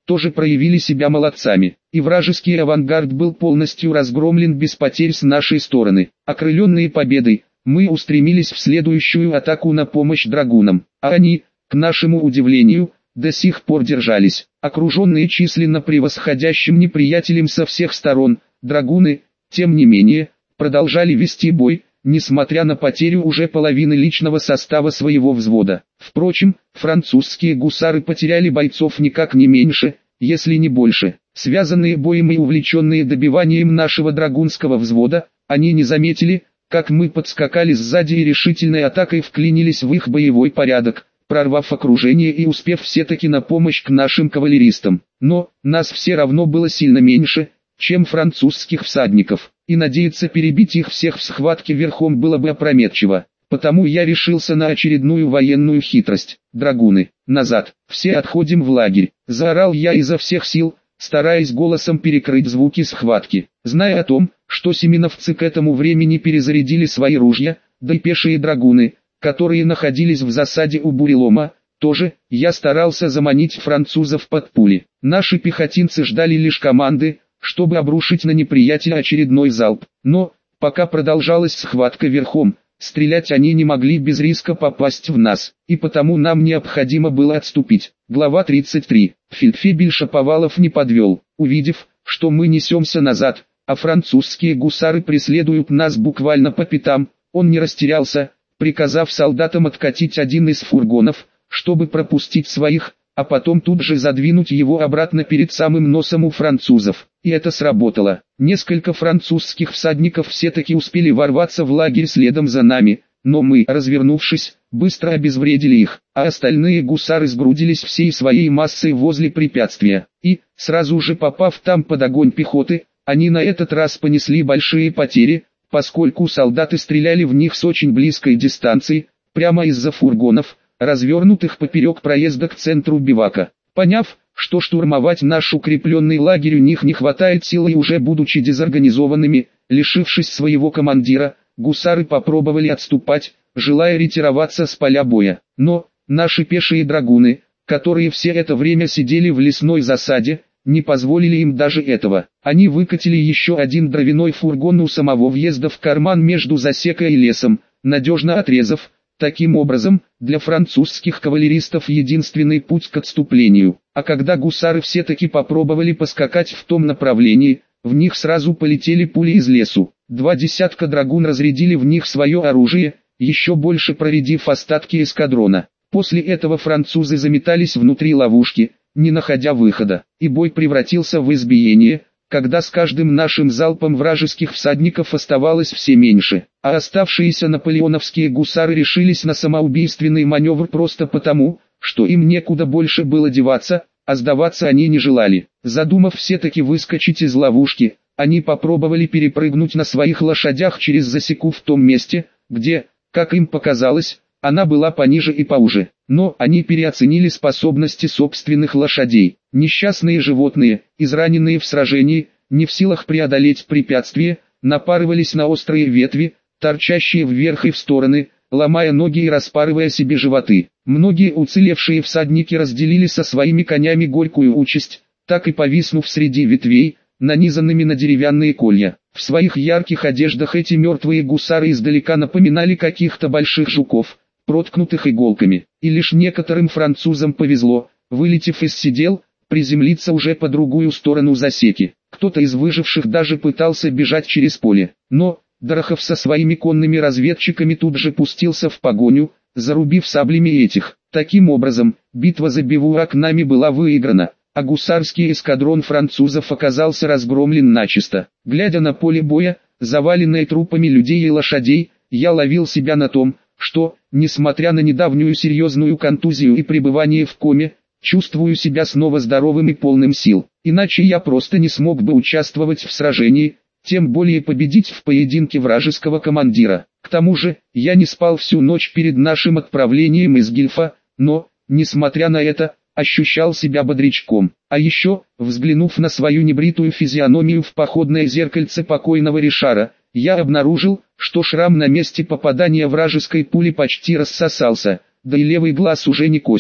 тоже проявили себя молодцами, и вражеский авангард был полностью разгромлен без потерь с нашей стороны. Окрыленные победой, мы устремились в следующую атаку на помощь драгунам, а они, к нашему удивлению, до сих пор держались. Окруженные численно превосходящим неприятелем со всех сторон, драгуны, тем не менее, продолжали вести бой, несмотря на потерю уже половины личного состава своего взвода. Впрочем, французские гусары потеряли бойцов никак не меньше, если не больше. Связанные боем и увлеченные добиванием нашего драгунского взвода, они не заметили, как мы подскакали сзади и решительной атакой вклинились в их боевой порядок, прорвав окружение и успев все-таки на помощь к нашим кавалеристам. Но, нас все равно было сильно меньше, чем французских всадников, и надеяться перебить их всех в схватке верхом было бы опрометчиво. Потому я решился на очередную военную хитрость. Драгуны, назад, все отходим в лагерь, заорал я изо всех сил, стараясь голосом перекрыть звуки схватки. Зная о том, что семеновцы к этому времени перезарядили свои ружья, да и пешие драгуны, которые находились в засаде у бурелома, тоже, я старался заманить французов под пули. Наши пехотинцы ждали лишь команды, чтобы обрушить на неприятеля очередной залп. Но, пока продолжалась схватка верхом, стрелять они не могли без риска попасть в нас, и потому нам необходимо было отступить. Глава тридцать три. Фельдфебель Шаповалов не подвел, увидев, что мы несемся назад, а французские гусары преследуют нас буквально по пятам, он не растерялся, приказав солдатам откатить один из фургонов, чтобы пропустить своих, а потом тут же задвинуть его обратно перед самым носом у французов. И это сработало. Несколько французских всадников все-таки успели ворваться в лагерь следом за нами, но мы, развернувшись, быстро обезвредили их, а остальные гусары сгрудились всей своей массой возле препятствия. И, сразу же попав там под огонь пехоты, они на этот раз понесли большие потери, поскольку солдаты стреляли в них с очень близкой дистанции, прямо из-за фургонов, развернутых поперек проезда к центру бивака. Поняв, что штурмовать наш укрепленный лагерь у них не хватает сил и уже будучи дезорганизованными, лишившись своего командира, гусары попробовали отступать, желая ретироваться с поля боя. Но, наши пешие драгуны, которые все это время сидели в лесной засаде, не позволили им даже этого. Они выкатили еще один дровяной фургон у самого въезда в карман между засекой и лесом, надежно отрезав, таким образом, для французских кавалеристов единственный путь к отступлению. А когда гусары все-таки попробовали поскакать в том направлении, в них сразу полетели пули из лесу. Два десятка драгун разрядили в них свое оружие, еще больше проредив остатки эскадрона. После этого французы заметались внутри ловушки, не находя выхода, и бой превратился в избиение, когда с каждым нашим залпом вражеских всадников оставалось все меньше, а оставшиеся наполеоновские гусары решились на самоубийственный маневр просто потому, что им некуда больше было деваться, а сдаваться они не желали. Задумав все-таки выскочить из ловушки, они попробовали перепрыгнуть на своих лошадях через засеку в том месте, где, как им показалось, она была пониже и поуже. Но они переоценили способности собственных лошадей. Несчастные животные, израненные в сражении, не в силах преодолеть препятствие, напарывались на острые ветви, торчащие вверх и в стороны, ломая ноги и распарывая себе животы. Многие уцелевшие всадники разделили со своими конями горькую участь, так и повиснув среди ветвей, нанизанными на деревянные колья. В своих ярких одеждах эти мертвые гусары издалека напоминали каких-то больших жуков, проткнутых иголками, и лишь некоторым французам повезло, вылетев из седел, приземлиться уже по другую сторону засеки. Кто-то из выживших даже пытался бежать через поле, но Дорохов со своими конными разведчиками тут же пустился в погоню, зарубив саблями этих. Таким образом, битва за бивуак нами была выиграна, а гусарский эскадрон французов оказался разгромлен начисто. Глядя на поле боя, заваленное трупами людей и лошадей, я ловил себя на том, что, несмотря на недавнюю серьезную контузию и пребывание в коме, чувствую себя снова здоровым и полным сил. Иначе я просто не смог бы участвовать в сражении, тем более победить в поединке вражеского командира. К тому же, я не спал всю ночь перед нашим отправлением из Гильфа, но, несмотря на это, ощущал себя бодрячком. А еще, взглянув на свою небритую физиономию в походное зеркальце покойного Ришара, я обнаружил, что шрам на месте попадания вражеской пули почти рассосался, да и левый глаз уже не косит.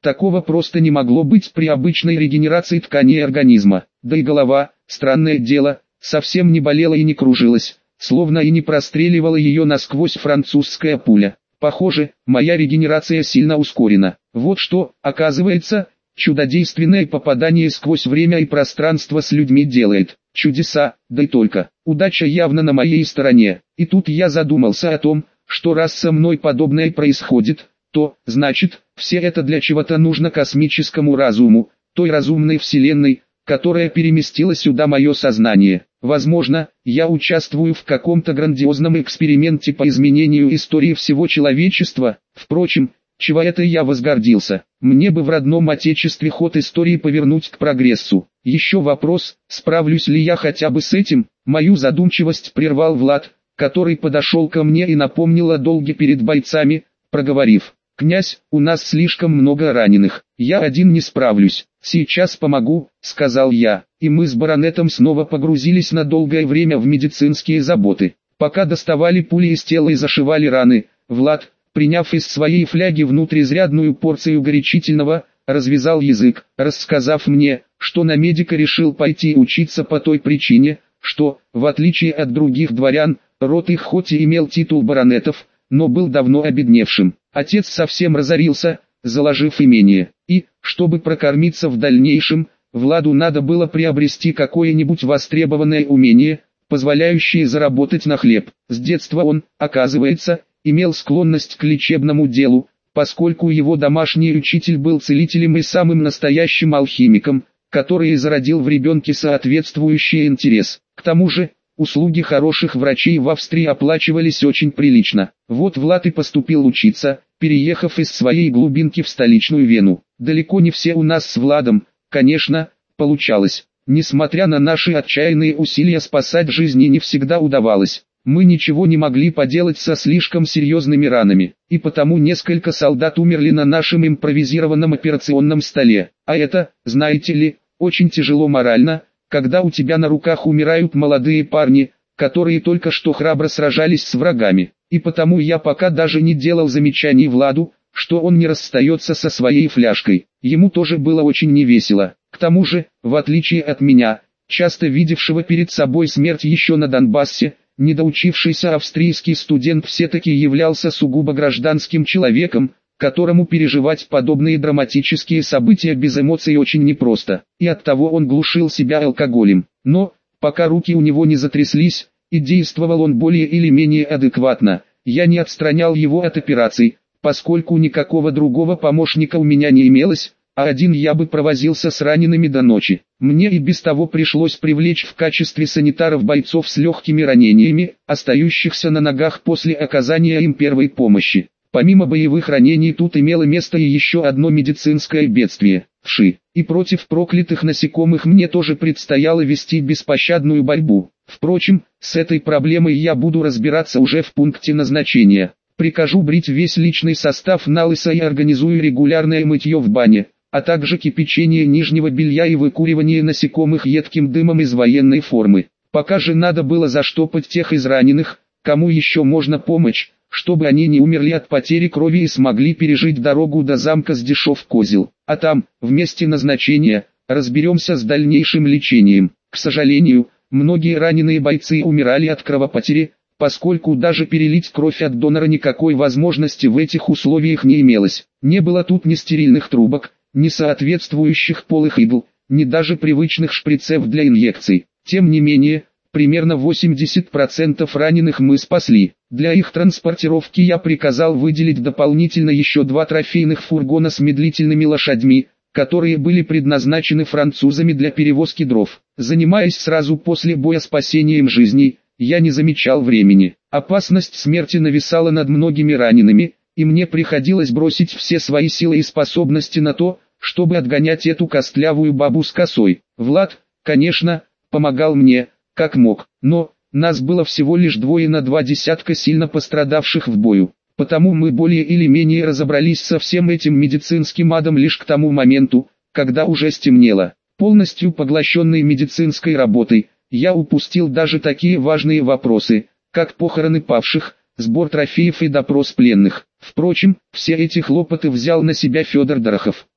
Такого просто не могло быть при обычной регенерации тканей организма. Да и голова, странное дело, совсем не болела и не кружилась, словно и не простреливала ее насквозь французская пуля. Похоже, моя регенерация сильно ускорена. Вот что, оказывается, чудодейственное попадание сквозь время и пространство с людьми делает чудеса, да и только. Удача явно на моей стороне. И тут я задумался о том, что раз со мной подобное происходит, то, значит, все это для чего-то нужно космическому разуму, той разумной вселенной, которая переместила сюда мое сознание. Возможно, я участвую в каком-то грандиозном эксперименте по изменению истории всего человечества. Впрочем, чего это я возгордился? Мне бы в родном отечестве ход истории повернуть к прогрессу. Еще вопрос, справлюсь ли я хотя бы с этим? Мою задумчивость прервал Влад, который подошел ко мне и напомнил о долге перед бойцами, проговорив: «Князь, у нас слишком много раненых, я один не справлюсь, сейчас помогу», — сказал я, и мы с баронетом снова погрузились на долгое время в медицинские заботы. Пока доставали пули из тела и зашивали раны, Влад, приняв из своей фляги внутрь изрядную порцию горячительного, развязал язык, рассказав мне, что на медика решил пойти учиться по той причине, что, в отличие от других дворян, род их хоть и имел титул баронетов, но был давно обедневшим. Отец совсем разорился, заложив имение, и, чтобы прокормиться в дальнейшем, Владу надо было приобрести какое-нибудь востребованное умение, позволяющее заработать на хлеб. С детства он, оказывается, имел склонность к лечебному делу, поскольку его домашний учитель был целителем и самым настоящим алхимиком, который зародил в ребенке соответствующий интерес. К тому же, услуги хороших врачей в Австрии оплачивались очень прилично. Вот Влад и поступил учиться, переехав из своей глубинки в столичную Вену. Далеко не все у нас с Владом, конечно, получалось. Несмотря на наши отчаянные усилия спасать жизни не всегда удавалось. Мы ничего не могли поделать со слишком серьезными ранами, и потому несколько солдат умерли на нашем импровизированном операционном столе. А это, знаете ли, очень тяжело морально, когда у тебя на руках умирают молодые парни, которые только что храбро сражались с врагами. И потому я пока даже не делал замечаний Владу, что он не расстается со своей фляжкой. Ему тоже было очень невесело. К тому же, в отличие от меня, часто видевшего перед собой смерть еще на Донбассе, недоучившийся австрийский студент все-таки являлся сугубо гражданским человеком, которому переживать подобные драматические события без эмоций очень непросто, и оттого он глушил себя алкоголем. Но, пока руки у него не затряслись, и действовал он более или менее адекватно, я не отстранял его от операций, поскольку никакого другого помощника у меня не имелось, а один я бы провозился с ранеными до ночи. Мне и без того пришлось привлечь в качестве санитаров бойцов с легкими ранениями, остающихся на ногах после оказания им первой помощи. Помимо боевых ранений тут имело место и еще одно медицинское бедствие – вши. И против проклятых насекомых мне тоже предстояло вести беспощадную борьбу. Впрочем, с этой проблемой я буду разбираться уже в пункте назначения. Прикажу брить весь личный состав налысо и организую регулярное мытье в бане, а также кипячение нижнего белья и выкуривание насекомых едким дымом из военной формы. Пока же надо было заштопать тех из раненых, кому еще можно помочь, чтобы они не умерли от потери крови и смогли пережить дорогу до замка Сдешов-Козел. А там, в месте назначения, разберемся с дальнейшим лечением. К сожалению, многие раненые бойцы умирали от кровопотери, поскольку даже перелить кровь от донора никакой возможности в этих условиях не имелось. Не было тут ни стерильных трубок, ни соответствующих полых игл, ни даже привычных шприцев для инъекций. Тем не менее, примерно восемьдесят процентов раненых мы спасли. Для их транспортировки я приказал выделить дополнительно еще два трофейных фургона с медлительными лошадьми, которые были предназначены французами для перевозки дров. Занимаясь сразу после боя спасением жизней, я не замечал времени. Опасность смерти нависала над многими ранеными, и мне приходилось бросить все свои силы и способности на то, чтобы отгонять эту костлявую бабу с косой. Влад, конечно, помогал мне, как мог, но нас было всего лишь двое на два десятка сильно пострадавших в бою. Потому мы более или менее разобрались со всем этим медицинским адом лишь к тому моменту, когда уже стемнело. Полностью поглощенный медицинской работой, я упустил даже такие важные вопросы, как похороны павших, сбор трофеев и допрос пленных. Впрочем, все эти хлопоты взял на себя Федор Дорохов.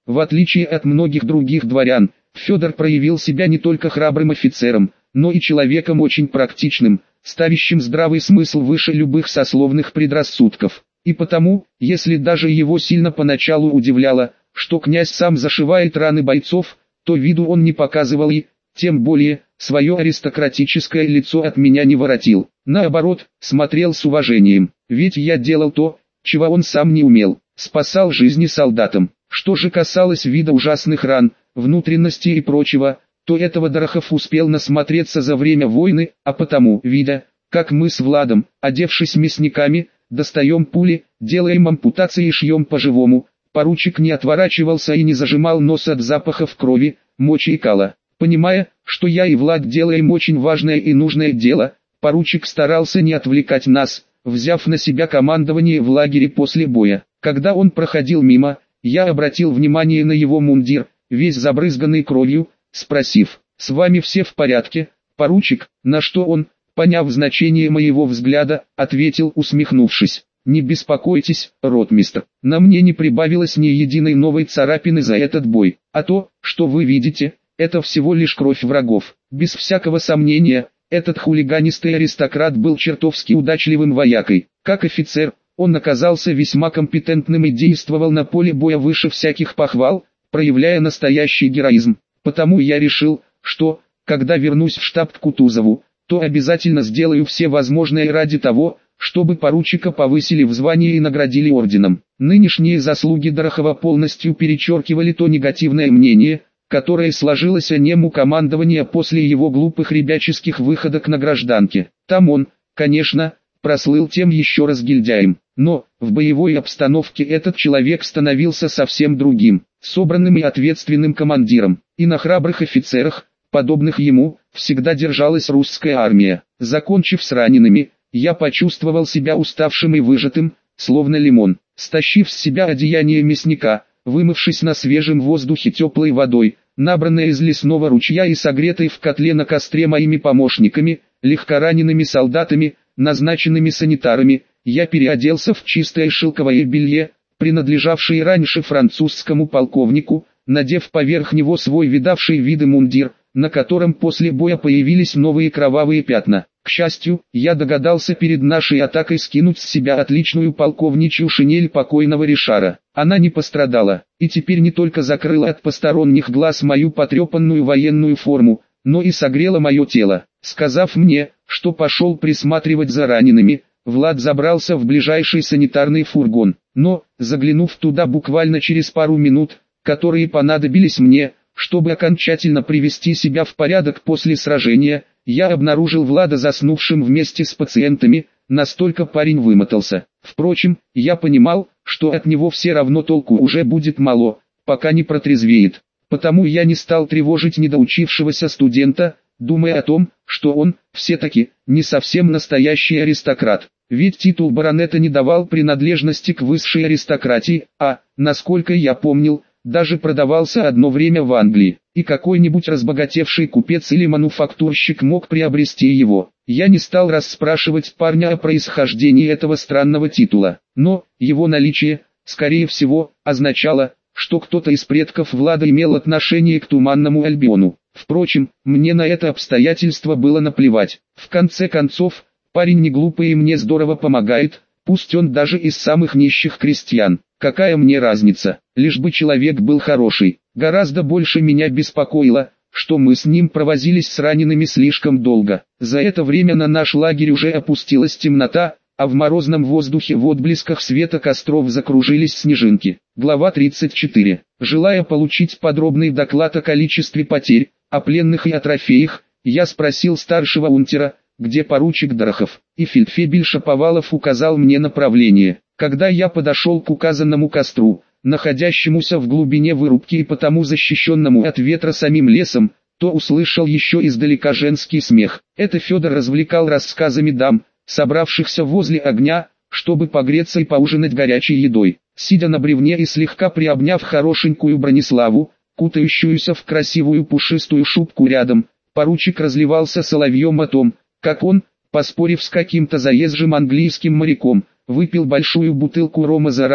В отличие от многих других дворян, Федор проявил себя не только храбрым офицером, но и человеком очень практичным, ставящим здравый смысл выше любых сословных предрассудков. И потому, если даже его сильно поначалу удивляло, что князь сам зашивает раны бойцов, то виду он не показывал и, тем более, свое аристократическое лицо от меня не воротил. Наоборот, смотрел с уважением, ведь я делал то, чего он сам не умел, спасал жизни солдатам. Что же касалось вида ужасных ран, внутренности и прочего, то этого Дорохов успел насмотреться за время войны, а потому, видя, как мы с Владом, одевшись мясниками, достаем пули, делаем ампутации и шьем по-живому, поручик не отворачивался и не зажимал нос от запахов крови, мочи и кала. Понимая, что я и Влад делаем очень важное и нужное дело, поручик старался не отвлекать нас, взяв на себя командование в лагере после боя. Когда он проходил мимо, я обратил внимание на его мундир, весь забрызганный кровью, спросив: «С вами все в порядке, поручик?» На что он, поняв значение моего взгляда, ответил, усмехнувшись: «Не беспокойтесь, ротмистр, на мне не прибавилось ни единой новой царапины за этот бой, а то, что вы видите, это всего лишь кровь врагов». Без всякого сомнения, этот хулиганистый аристократ был чертовски удачливым воякой. Как офицер, он оказался весьма компетентным и действовал на поле боя выше всяких похвал, проявляя настоящий героизм. Потому я решил, что, когда вернусь в штаб к Кутузову, то обязательно сделаю все возможное ради того, чтобы поручика повысили в звании и наградили орденом. Нынешние заслуги Дорохова полностью перечеркивали то негативное мнение, которое сложилось о нем у командования после его глупых ребяческих выходок на гражданке. Там он, конечно, прослыл тем еще разгильдяем, но в боевой обстановке этот человек становился совсем другим, собранным и ответственным командиром. И на храбрых офицерах, подобных ему, всегда держалась русская армия. Закончив с ранеными, я почувствовал себя уставшим и выжатым, словно лимон. Стащив с себя одеяние мясника, вымывшись на свежем воздухе теплой водой, набранной из лесного ручья и согретой в котле на костре моими помощниками, легкоранеными солдатами, назначенными санитарами, я переоделся в чистое шелковое белье, принадлежавшее раньше французскому полковнику, надев поверх него свой видавший виды мундир, на котором после боя появились новые кровавые пятна. К счастью, я догадался перед нашей атакой скинуть с себя отличную полковничью шинель покойного Ришара. Она не пострадала, и теперь не только закрыла от посторонних глаз мою потрепанную военную форму, но и согрела мое тело. Сказав мне, что пошел присматривать за ранеными, Влад забрался в ближайший санитарный фургон. Но, заглянув туда буквально через пару минут, которые понадобились мне, чтобы окончательно привести себя в порядок после сражения, я обнаружил Влада заснувшим вместе с пациентами, настолько парень вымотался. Впрочем, я понимал, что от него все равно толку уже будет мало, пока не протрезвеет. Потому я не стал тревожить недоучившегося студента, думая о том, что он, все-таки, не совсем настоящий аристократ. Ведь титул баронета не давал принадлежности к высшей аристократии, а, насколько я помнил, даже продавался одно время в Англии, и какой-нибудь разбогатевший купец или мануфактурщик мог приобрести его. Я не стал расспрашивать парня о происхождении этого странного титула, но его наличие, скорее всего, означало, что кто-то из предков Влада имел отношение к Туманному Альбиону. Впрочем, мне на это обстоятельство было наплевать. В конце концов, парень не глупый и мне здорово помогает, пусть он даже из самых нищих крестьян. Какая мне разница, лишь бы человек был хороший. Гораздо больше меня беспокоило, что мы с ним провозились с ранеными слишком долго. За это время на наш лагерь уже опустилась темнота, а в морозном воздухе в отблесках света костров закружились снежинки. Глава тридцать четыре. Желая получить подробный доклад о количестве потерь, о пленных и о трофеях, я спросил старшего унтера, где поручик Дорохов, и фельдфебель Шаповалов указал мне направление. Когда я подошел к указанному костру, находящемуся в глубине вырубки и потому защищенному от ветра самим лесом, то услышал еще издалека женский смех. Это Федор развлекал рассказами дам, собравшихся возле огня, чтобы погреться и поужинать горячей едой. Сидя на бревне и слегка приобняв хорошенькую Брониславу, кутающуюся в красивую пушистую шубку рядом, поручик разливался соловьем о том, как он, поспорив с каким-то заезжим английским моряком, выпил большую бутылку рома за раз,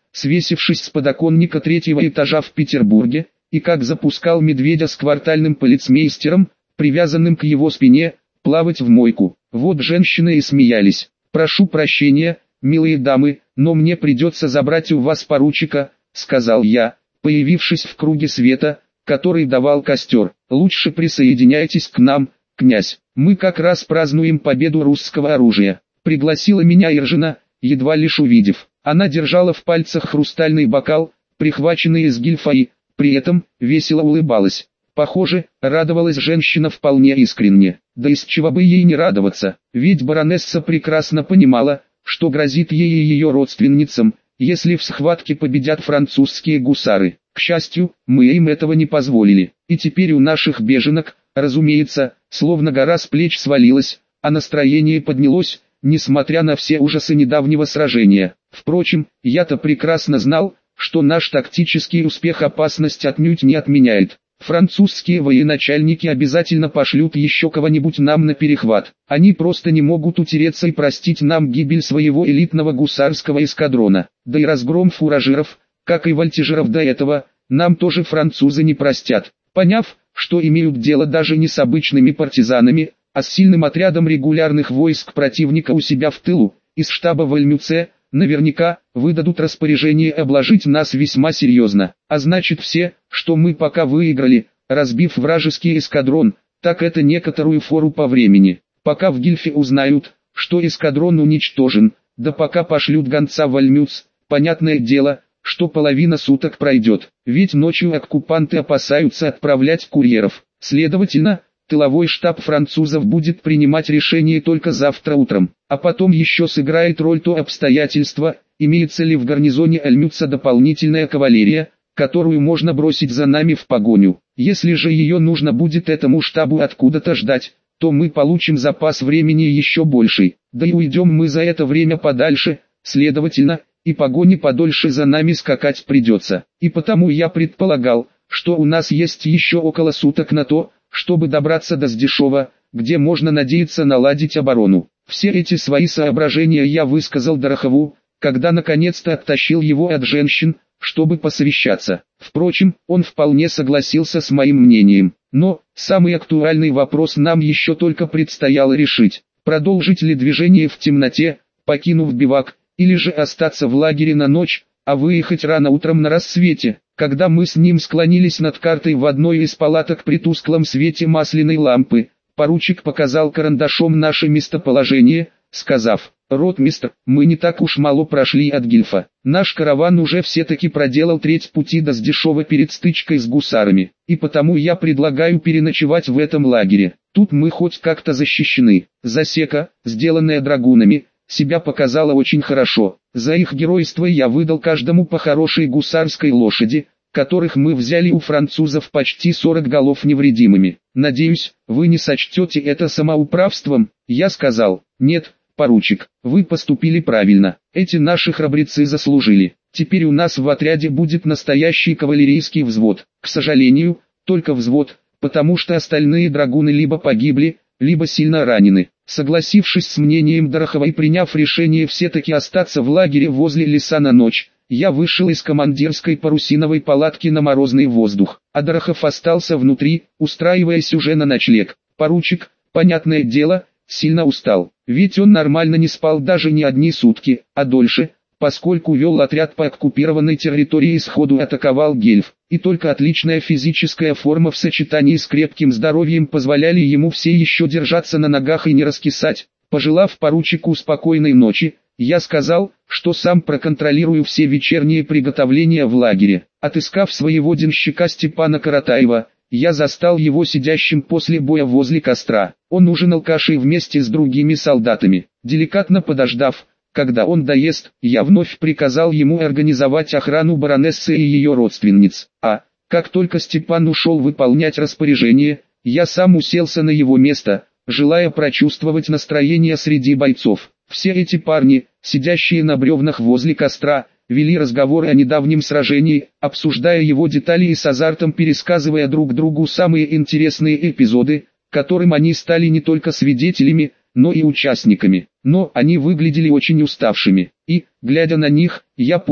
свесившись с подоконника третьего этажа в Петербурге, и как запускал медведя с квартальным полицмейстером, привязанным к его спине, плавать в мойку. Вот женщины и смеялись. «Прошу прощения, милые дамы, но мне придется забрать у вас поручика», — сказал я, появившись в круге света, который давал костер. «Лучше присоединяйтесь к нам, князь. Мы как раз празднуем победу русского оружия», — пригласила меня Иржина, едва лишь увидев. Она держала в пальцах хрустальный бокал, прихваченный из гильфа, и, при этом, весело улыбалась. Похоже, радовалась женщина вполне искренне. Да из чего бы ей не радоваться, ведь баронесса прекрасно понимала, что грозит ей и ее родственницам, если в схватке победят французские гусары. К счастью, мы им этого не позволили, и теперь у наших беженок, разумеется, словно гора с плеч свалилась, а настроение поднялось, несмотря на все ужасы недавнего сражения. Впрочем, я-то прекрасно знал, что наш тактический успех опасность отнюдь не отменяет. Французские военачальники обязательно пошлют еще кого-нибудь нам на перехват. Они просто не могут утереться и простить нам гибель своего элитного гусарского эскадрона. Да и разгром фуражиров, как и вольтежеров до этого, нам тоже французы не простят. Поняв, что имеют дело даже не с обычными партизанами, а с сильным отрядом регулярных войск противника у себя в тылу, из штаба в Ольмюце, наверняка выдадут распоряжение обложить нас весьма серьезно. А значит все, что мы пока выиграли, разбив вражеский эскадрон, так это некоторую фору по времени. Пока в Гильфе узнают, что эскадрон уничтожен, да пока пошлют гонца в Ольмюц, понятное дело, что половина суток пройдет. Ведь ночью оккупанты опасаются отправлять курьеров. Следовательно, тыловой штаб французов будет принимать решение только завтра утром, а потом еще сыграет роль то обстоятельство, имеется ли в гарнизоне Ольмюца дополнительная кавалерия, которую можно бросить за нами в погоню. Если же ее нужно будет этому штабу откуда-то ждать, то мы получим запас времени еще больший, да и уйдем мы за это время подальше, следовательно, и погони подольше за нами скакать придется. И потому я предполагал, что у нас есть еще около суток на то, чтобы добраться до Сдешова, где можно надеяться наладить оборону. Все эти свои соображения я высказал Дорохову, когда наконец-то оттащил его от женщин, чтобы посовещаться. Впрочем, он вполне согласился с моим мнением. Но, самый актуальный вопрос нам еще только предстояло решить. Продолжить ли движение в темноте, покинув бивак, или же остаться в лагере на ночь, а выехать рано утром на рассвете. Когда мы с ним склонились над картой в одной из палаток при тусклом свете масляной лампы, поручик показал карандашом наше местоположение, сказав: «Ротмистр, мы не так уж мало прошли от Гильфа. Наш караван уже все-таки проделал треть пути до Сдешова перед стычкой с гусарами, и потому я предлагаю переночевать в этом лагере. Тут мы хоть как-то защищены». Засека, сделанная драгунами, себя показала очень хорошо. За их геройство я выдал каждому по хорошей гусарской лошади, которых мы взяли у французов почти сорок голов невредимыми. «Надеюсь, вы не сочтете это самоуправством?» Я сказал: «Нет, поручик, вы поступили правильно. Эти наши храбрецы заслужили. Теперь у нас в отряде будет настоящий кавалерийский взвод. К сожалению, только взвод, потому что остальные драгуны либо погибли, либо сильно ранены». Согласившись с мнением Дорохова и приняв решение все-таки остаться в лагере возле леса на ночь, я вышел из командирской парусиновой палатки на морозный воздух, а Дорохов остался внутри, устраиваясь уже на ночлег. Поручик, понятное дело, сильно устал, ведь он нормально не спал даже не одни сутки, а дольше, поскольку вел отряд по оккупированной территории и сходу атаковал Гельф, и только отличная физическая форма в сочетании с крепким здоровьем позволяли ему все еще держаться на ногах и не раскисать. Пожелав поручику спокойной ночи, я сказал, что сам проконтролирую все вечерние приготовления в лагере. Отыскав своего денщика Степана Каратаева, я застал его сидящим после боя возле костра. Он ужинал кашей вместе с другими солдатами. Деликатно подождав, когда он доест, я вновь приказал ему организовать охрану баронессы и ее родственниц. А, как только Степан ушел выполнять распоряжение, я сам уселся на его место, желая прочувствовать настроение среди бойцов. Все эти парни, сидящие на бревнах возле костра, вели разговоры о недавнем сражении, обсуждая его детали и с азартом пересказывая друг другу самые интересные эпизоды, которым они стали не только свидетелями, но и участниками. Но они выглядели очень уставшими, и, глядя на них, я понял,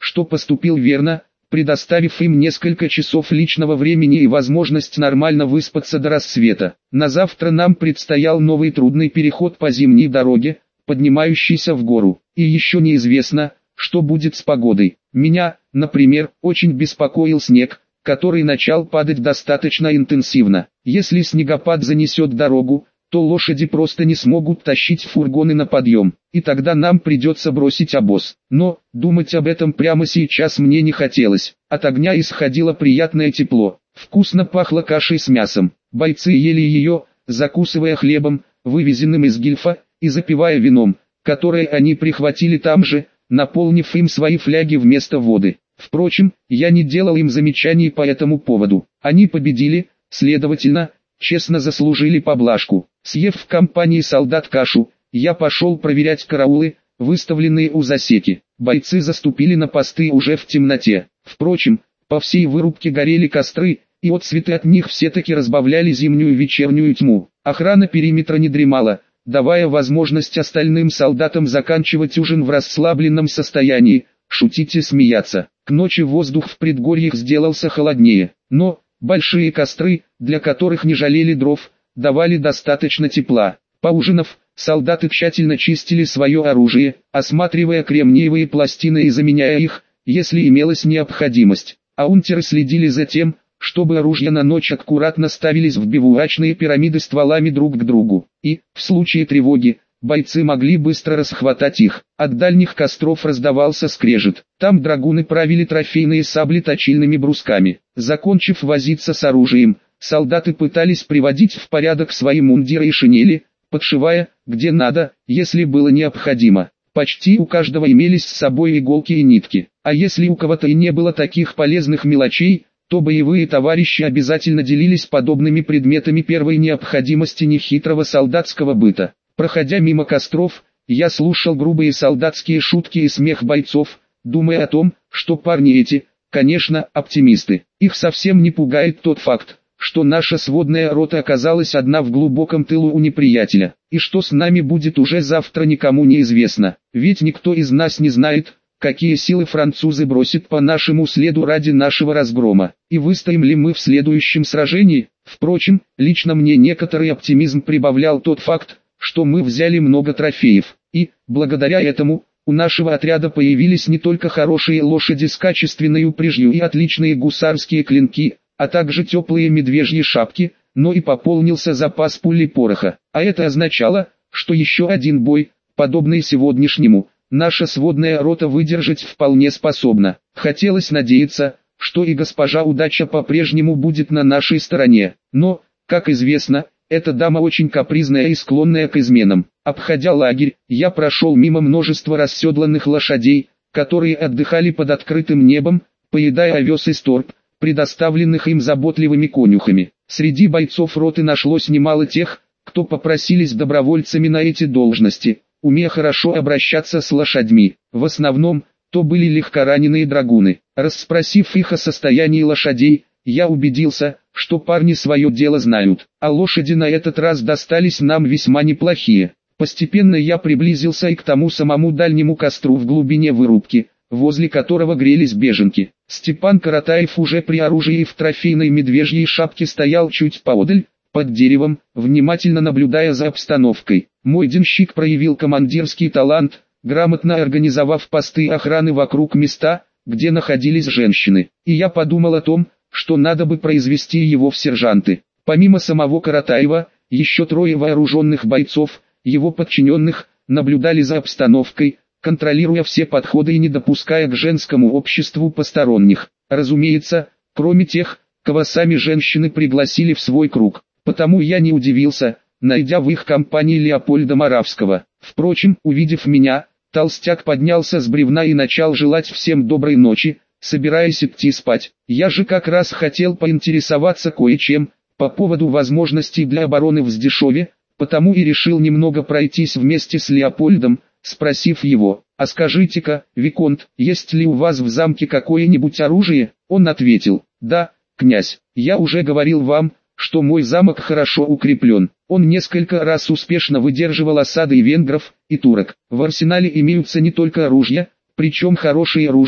что поступил верно, предоставив им несколько часов личного времени и возможность нормально выспаться до рассвета. На завтра нам предстоял новый трудный переход по зимней дороге, поднимающейся в гору, и еще неизвестно, что будет с погодой. Меня, например, очень беспокоил снег, который начал падать достаточно интенсивно. Если снегопад занесет дорогу, то лошади просто не смогут тащить фургоны на подъем, и тогда нам придется бросить обоз. Но, думать об этом прямо сейчас мне не хотелось. От огня исходило приятное тепло, вкусно пахло кашей с мясом. Бойцы ели ее, закусывая хлебом, вывезенным из Гильфа, и запивая вином, которое они прихватили там же, наполнив им свои фляги вместо воды. Впрочем, я не делал им замечаний по этому поводу. Они победили, следовательно, честно заслужили поблажку. Съев в компании солдат кашу, я пошел проверять караулы, выставленные у засеки. Бойцы заступили на посты уже в темноте. Впрочем, по всей вырубке горели костры, и отсветы от них все-таки разбавляли зимнюю вечернюю тьму. Охрана периметра не дремала, давая возможность остальным солдатам заканчивать ужин в расслабленном состоянии, шутить и смеяться. К ночи воздух в предгорьях сделался холоднее, но большие костры, для которых не жалели дров, давали достаточно тепла. Поужинав, солдаты тщательно чистили свое оружие, осматривая кремниевые пластины и заменяя их, если имелась необходимость. А унтеры следили за тем, чтобы оружия на ночь аккуратно ставились в бивуачные пирамиды стволами друг к другу, и, в случае тревоги, бойцы могли быстро расхватать их. От дальних костров раздавался скрежет. Там драгуны правили трофейные сабли точильными брусками. Закончив возиться с оружием, солдаты пытались приводить в порядок свои мундиры и шинели, подшивая, где надо, если было необходимо. Почти у каждого имелись с собой иголки и нитки. А если у кого-то и не было таких полезных мелочей, то боевые товарищи обязательно делились подобными предметами первой необходимости нехитрого солдатского быта. Проходя мимо костров, я слушал грубые солдатские шутки и смех бойцов, думая о том, что парни эти, конечно, оптимисты. Их совсем не пугает тот факт, что наша сводная рота оказалась одна в глубоком тылу у неприятеля, и что с нами будет уже завтра никому не известно. Ведь никто из нас не знает, какие силы французы бросят по нашему следу ради нашего разгрома, и выстоим ли мы в следующем сражении. Впрочем, лично мне некоторый оптимизм прибавлял тот факт, что мы взяли много трофеев, и, благодаря этому, у нашего отряда появились не только хорошие лошади с качественной упряжью и отличные гусарские клинки, а также теплые медвежьи шапки, но и пополнился запас пуль и пороха. А это означало, что еще один бой, подобный сегодняшнему, наша сводная рота выдержать вполне способна. Хотелось надеяться, что и госпожа удача по-прежнему будет на нашей стороне, но, как известно, эта дама очень капризная и склонная к изменам. Обходя лагерь, я прошел мимо множества расседланных лошадей, которые отдыхали под открытым небом, поедая овес и сторб, предоставленных им заботливыми конюхами. Среди бойцов роты нашлось немало тех, кто попросились добровольцами на эти должности, умея хорошо обращаться с лошадьми. В основном, то были легкораненые драгуны. Расспросив их о состоянии лошадей, я убедился, что парни свое дело знают, а лошади на этот раз достались нам весьма неплохие. Постепенно я приблизился и к тому самому дальнему костру в глубине вырубки, возле которого грелись беженки. Степан Каратаев уже при оружии и в трофейной медвежьей шапке стоял чуть поодаль, под деревом, внимательно наблюдая за обстановкой. Мой денщик проявил командирский талант, грамотно организовав посты охраны вокруг места, где находились женщины. И я подумал о том, что надо бы произвести его в сержанты. Помимо самого Каратаева, еще трое вооруженных бойцов, его подчиненных, наблюдали за обстановкой, контролируя все подходы и не допуская к женскому обществу посторонних. Разумеется, кроме тех, кого сами женщины пригласили в свой круг. Потому я не удивился, найдя в их компании Леопольда Моравского. Впрочем, увидев меня, толстяк поднялся с бревна и начал желать всем доброй ночи, собираясь идти спать. Я же как раз хотел поинтересоваться кое-чем, по поводу возможностей для обороны в Сдешове, потому и решил немного пройтись вместе с Леопольдом, спросив его: «А скажите-ка, Виконт, есть ли у вас в замке какое-нибудь оружие?» Он ответил: «Да, князь, я уже говорил вам, что мой замок хорошо укреплен. Он несколько раз успешно выдерживал осады венгров и турок. В арсенале имеются не только ружья, причем хорошие ружья,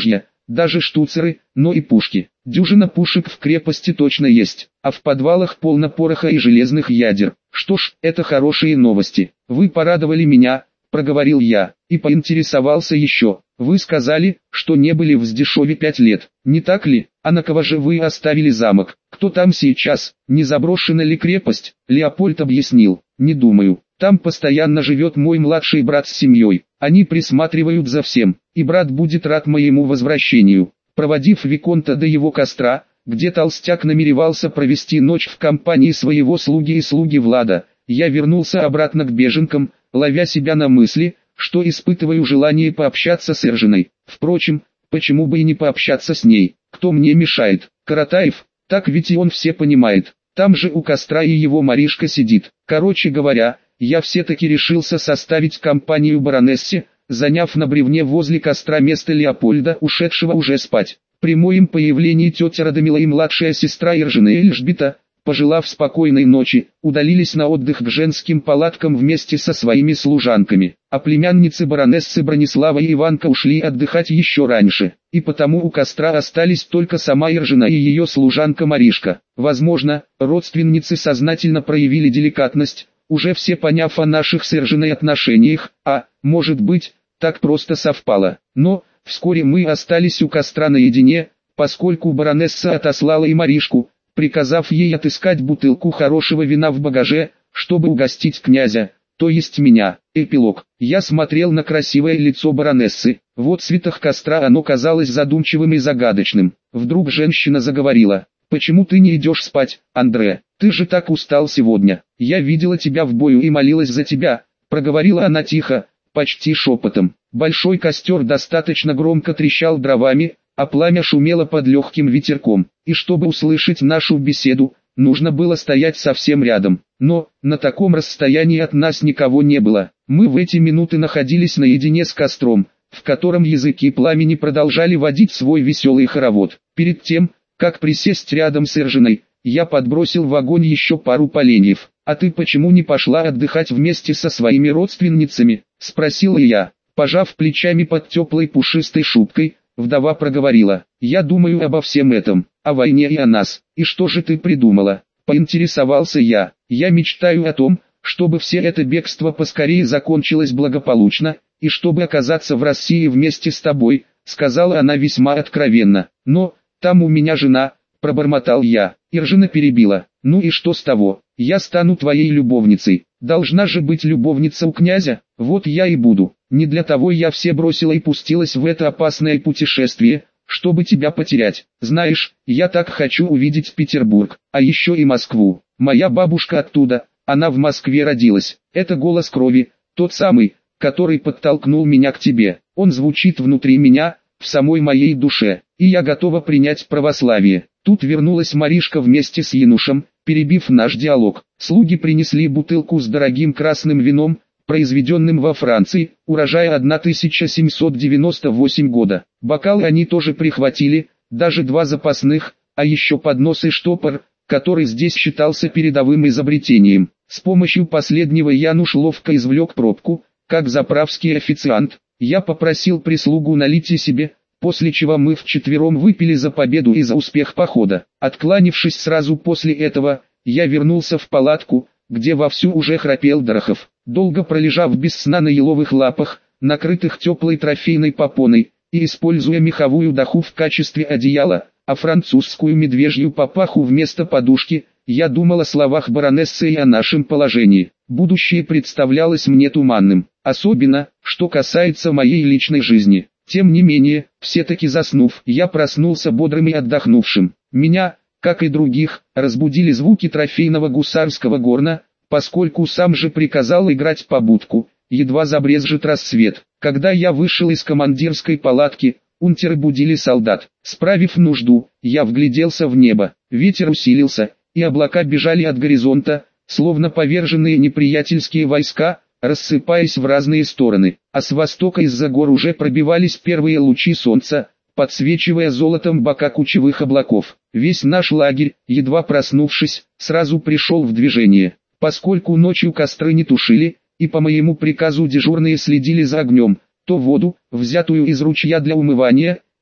даже штуцеры, но и пушки. Дюжина пушек в крепости точно есть, а в подвалах полно пороха и железных ядер. Что ж, это хорошие новости. Вы порадовали меня, проговорил я, и поинтересовался еще. Вы сказали, что не были в Сдешове пять лет, не так ли? А на кого же вы оставили замок? Кто там сейчас? Не заброшена ли крепость? Леопольд объяснил. Не думаю. Там постоянно живет мой младший брат с семьей. Они присматривают за всем, и брат будет рад моему возвращению. Проводив виконта до его костра, где толстяк намеревался провести ночь в компании своего слуги и слуги Влада, я вернулся обратно к беженкам, ловя себя на мысли, что испытываю желание пообщаться с Эржиной. Впрочем, почему бы и не пообщаться с ней? Кто мне мешает? Каратаев? Так ведь и он все понимает. Там же у костра и его Маришка сидит. Короче говоря, я все-таки решился составить компанию баронессе, заняв на бревне возле костра место Леопольда, ушедшего уже спать. При моем появлении тетя Радомила и младшая сестра Эржина Эльжбета, пожелав спокойной ночи, удалились на отдых к женским палаткам вместе со своими служанками, а племянницы баронессы Бронислава и Иванка ушли отдыхать еще раньше, и потому у костра остались только сама Эржина и ее служанка Маришка. Возможно, родственницы сознательно проявили деликатность, уже все поняв о наших с Эржиной отношениях, а, может быть, так просто совпало. Но, вскоре мы остались у костра наедине, поскольку баронесса отослала и Маришку, приказав ей отыскать бутылку хорошего вина в багаже, чтобы угостить князя, то есть меня. Эпилог. Я смотрел на красивое лицо баронессы. В отсветах костра оно казалось задумчивым и загадочным. Вдруг женщина заговорила. «Почему ты не идешь спать, Андре? Ты же так устал сегодня. Я видела тебя в бою и молилась за тебя», — проговорила она тихо, почти шепотом. Большой костер достаточно громко трещал дровами, а пламя шумело под легким ветерком, и чтобы услышать нашу беседу, нужно было стоять совсем рядом. Но, на таком расстоянии от нас никого не было. Мы в эти минуты находились наедине с костром, в котором языки пламени продолжали водить свой веселый хоровод. Перед тем, как присесть рядом с Эржиной, я подбросил в огонь еще пару поленьев. «А ты почему не пошла отдыхать вместе со своими родственницами?» — спросила я. Пожав плечами под теплой пушистой шубкой, вдова проговорила. «Я думаю обо всем этом, о войне и о нас. И что же ты придумала?» — поинтересовался я. «Я мечтаю о том, чтобы все это бегство поскорее закончилось благополучно, и чтобы оказаться в России вместе с тобой», — сказала она весьма откровенно. «Но, там у меня жена», — пробормотал я. Эржина перебила. «Ну и что с того? Я стану твоей любовницей. Должна же быть любовница у князя, вот я и буду. Не для того я все бросила и пустилась в это опасное путешествие, чтобы тебя потерять. Знаешь, я так хочу увидеть Петербург, а еще и Москву. Моя бабушка оттуда, она в Москве родилась. Это голос крови, тот самый, который подтолкнул меня к тебе. Он звучит внутри меня, в самой моей душе, и я готова принять православие». Тут вернулась Маришка вместе с Янушем, перебив наш диалог. Слуги принесли бутылку с дорогим красным вином, произведенным во Франции, урожая тысяча семьсот девяносто восьмого года. Бокалы они тоже прихватили, даже два запасных, а еще поднос и штопор, который здесь считался передовым изобретением. С помощью последнего Януш ловко извлек пробку, как заправский официант. Я попросил прислугу налить и себе, после чего мы вчетвером выпили за победу и за успех похода. Откланившись сразу после этого, я вернулся в палатку, где вовсю уже храпел Дорохов. Долго пролежав без сна на еловых лапах, накрытых теплой трофейной попоной, и используя меховую даху в качестве одеяла, а французскую медвежью папаху вместо подушки, я думал о словах баронессы и о нашем положении. Будущее представлялось мне туманным, особенно, что касается моей личной жизни. Тем не менее, все-таки заснув, я проснулся бодрым и отдохнувшим. Меня, как и других, разбудили звуки трофейного гусарского горна, поскольку сам же приказал играть по будку, едва забрезжит рассвет. Когда я вышел из командирской палатки, унтеры будили солдат. Справив нужду, я вгляделся в небо. Ветер усилился, и облака бежали от горизонта, словно поверженные неприятельские войска, рассыпаясь в разные стороны, а с востока из-за гор уже пробивались первые лучи солнца, подсвечивая золотом бока кучевых облаков. Весь наш лагерь, едва проснувшись, сразу пришел в движение, поскольку ночью костры не тушили, и по моему приказу дежурные следили за огнем, то воду, взятую из ручья для умывания,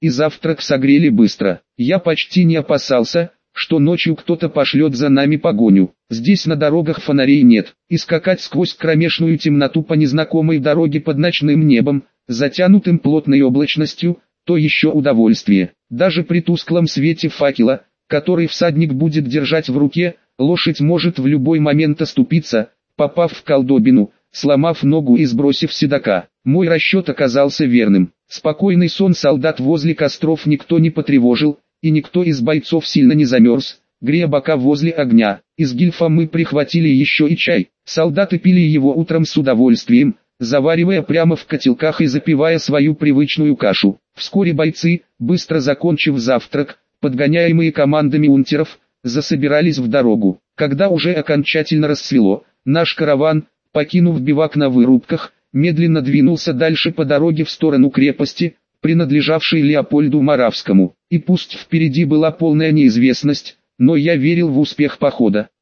и завтрак согрели быстро. Я почти не опасался, что ночью кто-то пошлет за нами погоню. Здесь на дорогах фонарей нет, и скакать сквозь кромешную темноту по незнакомой дороге под ночным небом, затянутым плотной облачностью, то еще удовольствие. Даже при тусклом свете факела, который всадник будет держать в руке, лошадь может в любой момент оступиться, попав в колдобину, сломав ногу и сбросив седока. Мой расчет оказался верным. Спокойный сон солдат возле костров никто не потревожил, и никто из бойцов сильно не замерз, грея бока возле огня. Из гильфа мы прихватили еще и чай. Солдаты пили его утром с удовольствием, заваривая прямо в котелках и запивая свою привычную кашу. Вскоре бойцы, быстро закончив завтрак, подгоняемые командами унтеров, засобирались в дорогу. Когда уже окончательно рассвело, наш караван, покинув бивак на вырубках, медленно двинулся дальше по дороге в сторону крепости, принадлежавшей Леопольду Моравскому. И пусть впереди была полная неизвестность, но я верил в успех похода.